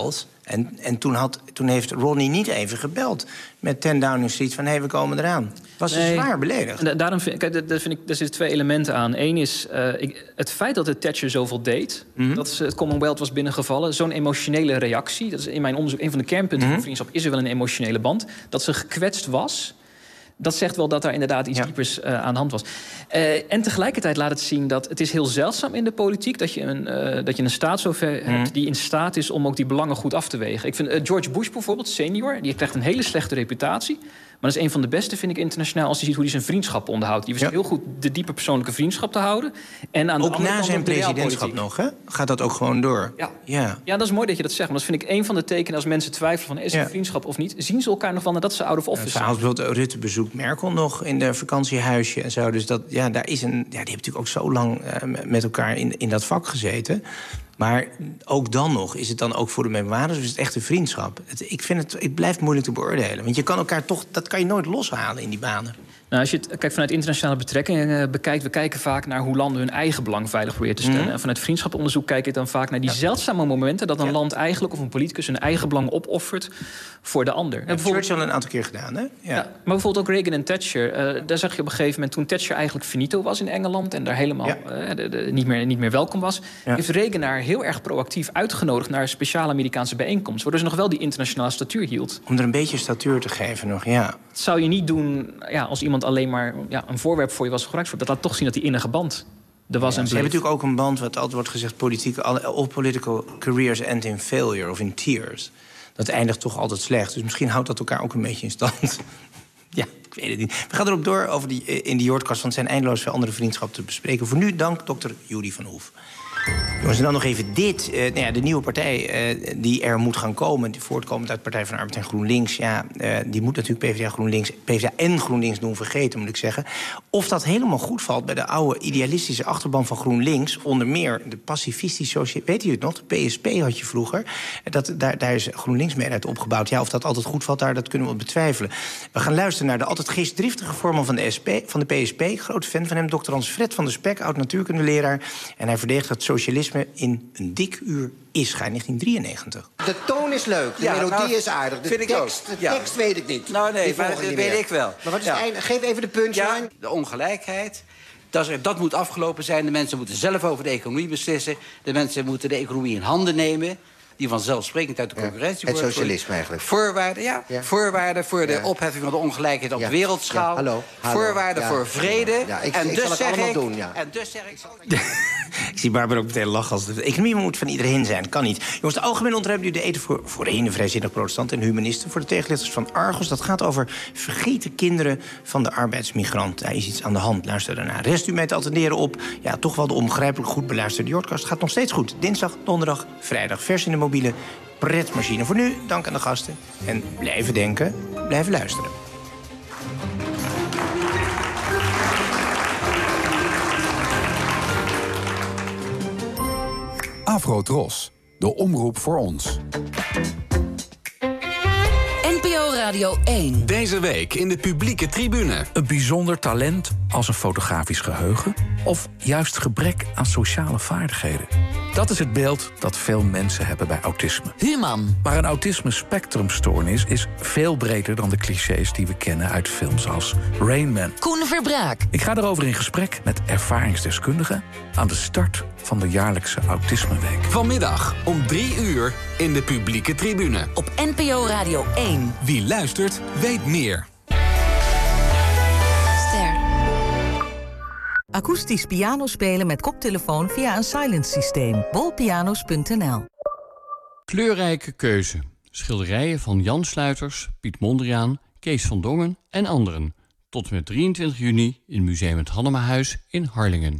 En, en toen, had, toen heeft Ronnie niet even gebeld met ten Downing Street van hé, hey, we komen eraan. Was ze nee, zwaar beledigd. Da daarom vind, kijk, daar, vind ik, daar zitten twee elementen aan. Eén is uh, ik, het feit dat de Thatcher zoveel deed, mm-hmm. dat ze het Commonwealth was binnengevallen, zo'n emotionele reactie. Dat is in mijn onderzoek een van de kernpunten mm-hmm. van vriendschap. Is er wel een emotionele band? Dat ze gekwetst was. Dat zegt wel dat daar inderdaad iets ja. diepers uh, aan de hand was. Uh, en tegelijkertijd laat het zien dat het is heel zeldzaam in de politiek dat je een, uh, dat je een staatshoofd mm. hebt die in staat is om ook die belangen goed af te wegen. Ik vind uh, George Bush bijvoorbeeld, senior, die krijgt een hele slechte reputatie. Maar dat is een van de beste, vind ik, internationaal, als je ziet hoe hij zijn vriendschap onderhoudt. Die wist ja. heel goed de diepe persoonlijke vriendschap te houden. En aan de ook na zijn presidentschap nog, hè? Gaat dat ook gewoon door? Ja. Ja. ja, dat is mooi dat je dat zegt. Maar dat vind ik een van de tekenen als mensen twijfelen van is er ja. vriendschap of niet. Zien ze elkaar nog wel nadat ze out of office zijn? Ja, bijvoorbeeld Rutte bezoekt Merkel nog in de vakantiehuisje en zo. Dus dat, ja, daar is een, ja, die hebben natuurlijk ook zo lang uh, met elkaar in, in dat vak gezeten. Maar ook dan nog, is het dan ook voor de memoires of is het echt een vriendschap? Het, ik vind het, het blijft moeilijk te beoordelen. Want je kan elkaar toch, dat kan je nooit loshalen in die banen. Nou, als je het kijkt vanuit internationale betrekkingen uh, bekijkt, we kijken vaak naar hoe landen hun eigen belang veilig proberen te stellen. Mm. En vanuit vriendschapsonderzoek kijk ik dan vaak naar die ja. zeldzame momenten dat een ja. land eigenlijk of een politicus hun eigen belang opoffert voor de ander. Dat heeft Churchill een aantal keer gedaan, hè? Ja. Ja, maar bijvoorbeeld ook Reagan en Thatcher. Uh, daar zag je op een gegeven moment toen Thatcher eigenlijk finito was in Engeland en daar helemaal ja. uh, de, de, niet, meer, niet meer welkom was, ja. heeft Reagan haar heel erg proactief uitgenodigd naar een speciale Amerikaanse bijeenkomst, waardoor ze nog wel die internationale statuur hield. Om er een beetje statuur te geven nog, ja. Dat zou je niet doen ja, als iemand alleen maar ja, een voorwerp voor je was gebruikt. Dat laat toch zien dat die innige band er was. Ja, en ze hebben natuurlijk ook een band, wat altijd wordt gezegd, politiek, all political careers end in failure of in tears. Dat eindigt toch altijd slecht. Dus misschien houdt dat elkaar ook een beetje in stand. Ja, ik weet het niet. We gaan erop door over die, in die Jordkast, want er zijn eindeloos veel andere vriendschappen te bespreken. Voor nu dank dokter Judy van Hoef. Jongens, en dan nog even dit. Uh, nou ja, de nieuwe partij uh, die er moet gaan komen, die voortkomend uit Partij van de Arbeid en GroenLinks, ja, uh, die moet natuurlijk PvdA, GroenLinks, PvdA en GroenLinks doen vergeten, moet ik zeggen. Of dat helemaal goed valt bij de oude idealistische achterban van GroenLinks, onder meer de pacifistische sociëteit. Weet u het nog? De P S P had je vroeger. Dat, daar, daar is GroenLinks mee uit opgebouwd. Ja, of dat altijd goed valt, daar, dat kunnen we betwijfelen. We gaan luisteren naar de altijd geestdriftige voorman van de, S P, van de P S P. Grote fan van hem, dokter Hans Fred van der Spek, oud natuurkundeleraar. En hij verdedigt dat socialisme in een dik uur is ga in negentien drieënnegentig. De toon is leuk, de ja, melodie nou, is aardig. De, vind ik tekst, ook. de Ja. tekst weet ik niet. Nou nee, Die maar dat volgen niet weet meer. ik wel. Maar wat is Ja. het einde? Geef even de punchline. Ja, de ongelijkheid. Dat, is, dat moet afgelopen zijn. De mensen moeten zelf over de economie beslissen. De mensen moeten de economie in handen nemen. Die vanzelfsprekend uit de concurrentie ja, het wordt. socialisme eigenlijk. Voorwaarden, ja. ja. Voorwaarden voor de ja. opheffing van de ongelijkheid op ja. de wereldschaal. Ja, hallo, hallo. Voorwaarden ja. voor vrede. Ja, ik, en ik dus zal het zeg allemaal ik, doen, ja. En dus zeg ik... Ik zie Barbara ook meteen lachen. Als de economie moet van iedereen zijn. Kan niet. Jongens, de algemene ontruiming nu de eten voor, voor de ene vrijzinnig protestanten en humanisten. Voor de tegenlichters van Argos. Dat gaat over vergeten kinderen van de arbeidsmigrant. Daar is iets aan de hand. Luister daarna. Rest u mij te attenderen op ja, toch wel de onbegrijpelijk goed beluisterde Jordkast. Gaat nog steeds goed. Dinsdag, donderdag, vrijdag. Vers in de mobiele pretmachine. Voor nu, dank aan de gasten. En blijven denken, blijven luisteren. Afro-Tros, de omroep voor ons. N P O Radio één. Deze week in de publieke tribune. Een bijzonder talent als een fotografisch geheugen of juist gebrek aan sociale vaardigheden. Dat is het beeld dat veel mensen hebben bij autisme. Human. Maar een autisme-spectrumstoornis is veel breder dan de clichés die we kennen uit films als Rain Man. Koen Verbraak. Ik ga erover in gesprek met ervaringsdeskundigen aan de start van de jaarlijkse Autismeweek. Vanmiddag om drie uur in de publieke tribune. Op N P O Radio één. Wie luistert, weet meer. Akoestisch piano spelen met koptelefoon via een silent systeem. bolpianos punt n l. Kleurrijke keuze. Schilderijen van Jan Sluiters, Piet Mondriaan, Kees van Dongen en anderen. Tot en met drieëntwintig juni in Museum het Hannemahuis in Harlingen.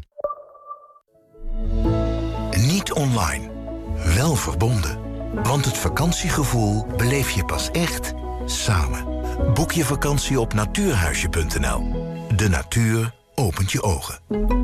Niet online, wel verbonden. Want het vakantiegevoel beleef je pas echt samen. Boek je vakantie op natuurhuisje punt n l. De natuur opent je ogen.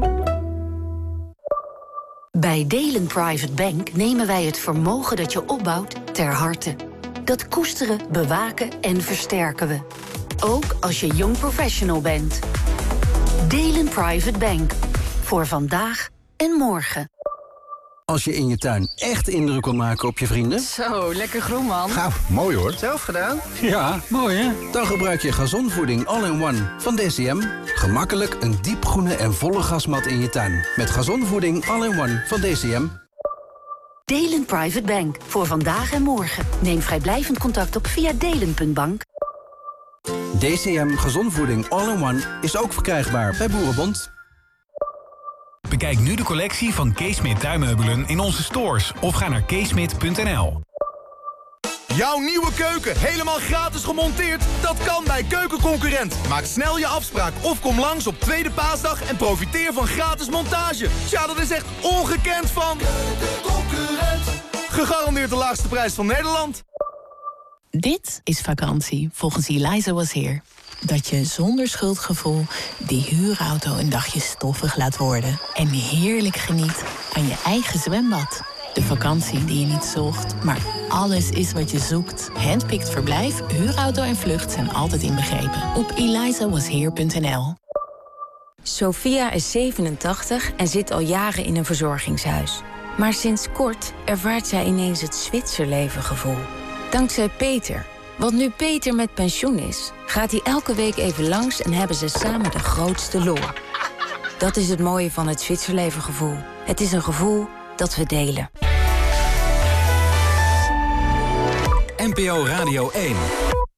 Bij Delen Private Bank nemen wij het vermogen dat je opbouwt ter harte. Dat koesteren, bewaken en versterken we. Ook als je jong professional bent. Delen Private Bank. Voor vandaag en morgen. Als je in je tuin echt indruk wil maken op je vrienden? Zo, lekker groen, man. Nou, mooi hoor. Zelf gedaan? Ja, mooi hè? Dan gebruik je gazonvoeding all-in-one van D C M. Gemakkelijk een diepgroene en volle gasmat in je tuin. Met gazonvoeding all-in-one van D C M. Delen Private Bank. Voor vandaag en morgen. Neem vrijblijvend contact op via delen punt bank. D C M Gazonvoeding all-in-one is ook verkrijgbaar bij Boerenbond. Bekijk nu de collectie van Kees Smit tuinmeubelen in onze stores of ga naar keesmit punt n l. Jouw nieuwe keuken helemaal gratis gemonteerd? Dat kan bij Keukenconcurrent. Maak snel je afspraak of kom langs op Tweede Paasdag en profiteer van gratis montage. Tja, dat is echt ongekend van Keukenconcurrent. Gegarandeerd de laagste prijs van Nederland. Dit is vakantie volgens Eliza Was Here. Dat je zonder schuldgevoel die huurauto een dagje stoffig laat worden. En heerlijk geniet aan je eigen zwembad. De vakantie die je niet zocht, maar alles is wat je zoekt. Handpicked verblijf, huurauto en vlucht zijn altijd inbegrepen. Op eliza was here punt n l. Sophia is zevenentachtig en zit al jaren in een verzorgingshuis. Maar sinds kort ervaart zij ineens het Zwitserleven gevoel. Dankzij Peter. Want nu Peter met pensioen is, gaat hij elke week even langs en hebben ze samen de grootste lol. Dat is het mooie van het Zwitserleven gevoel. Het is een gevoel dat we delen. N P O Radio één.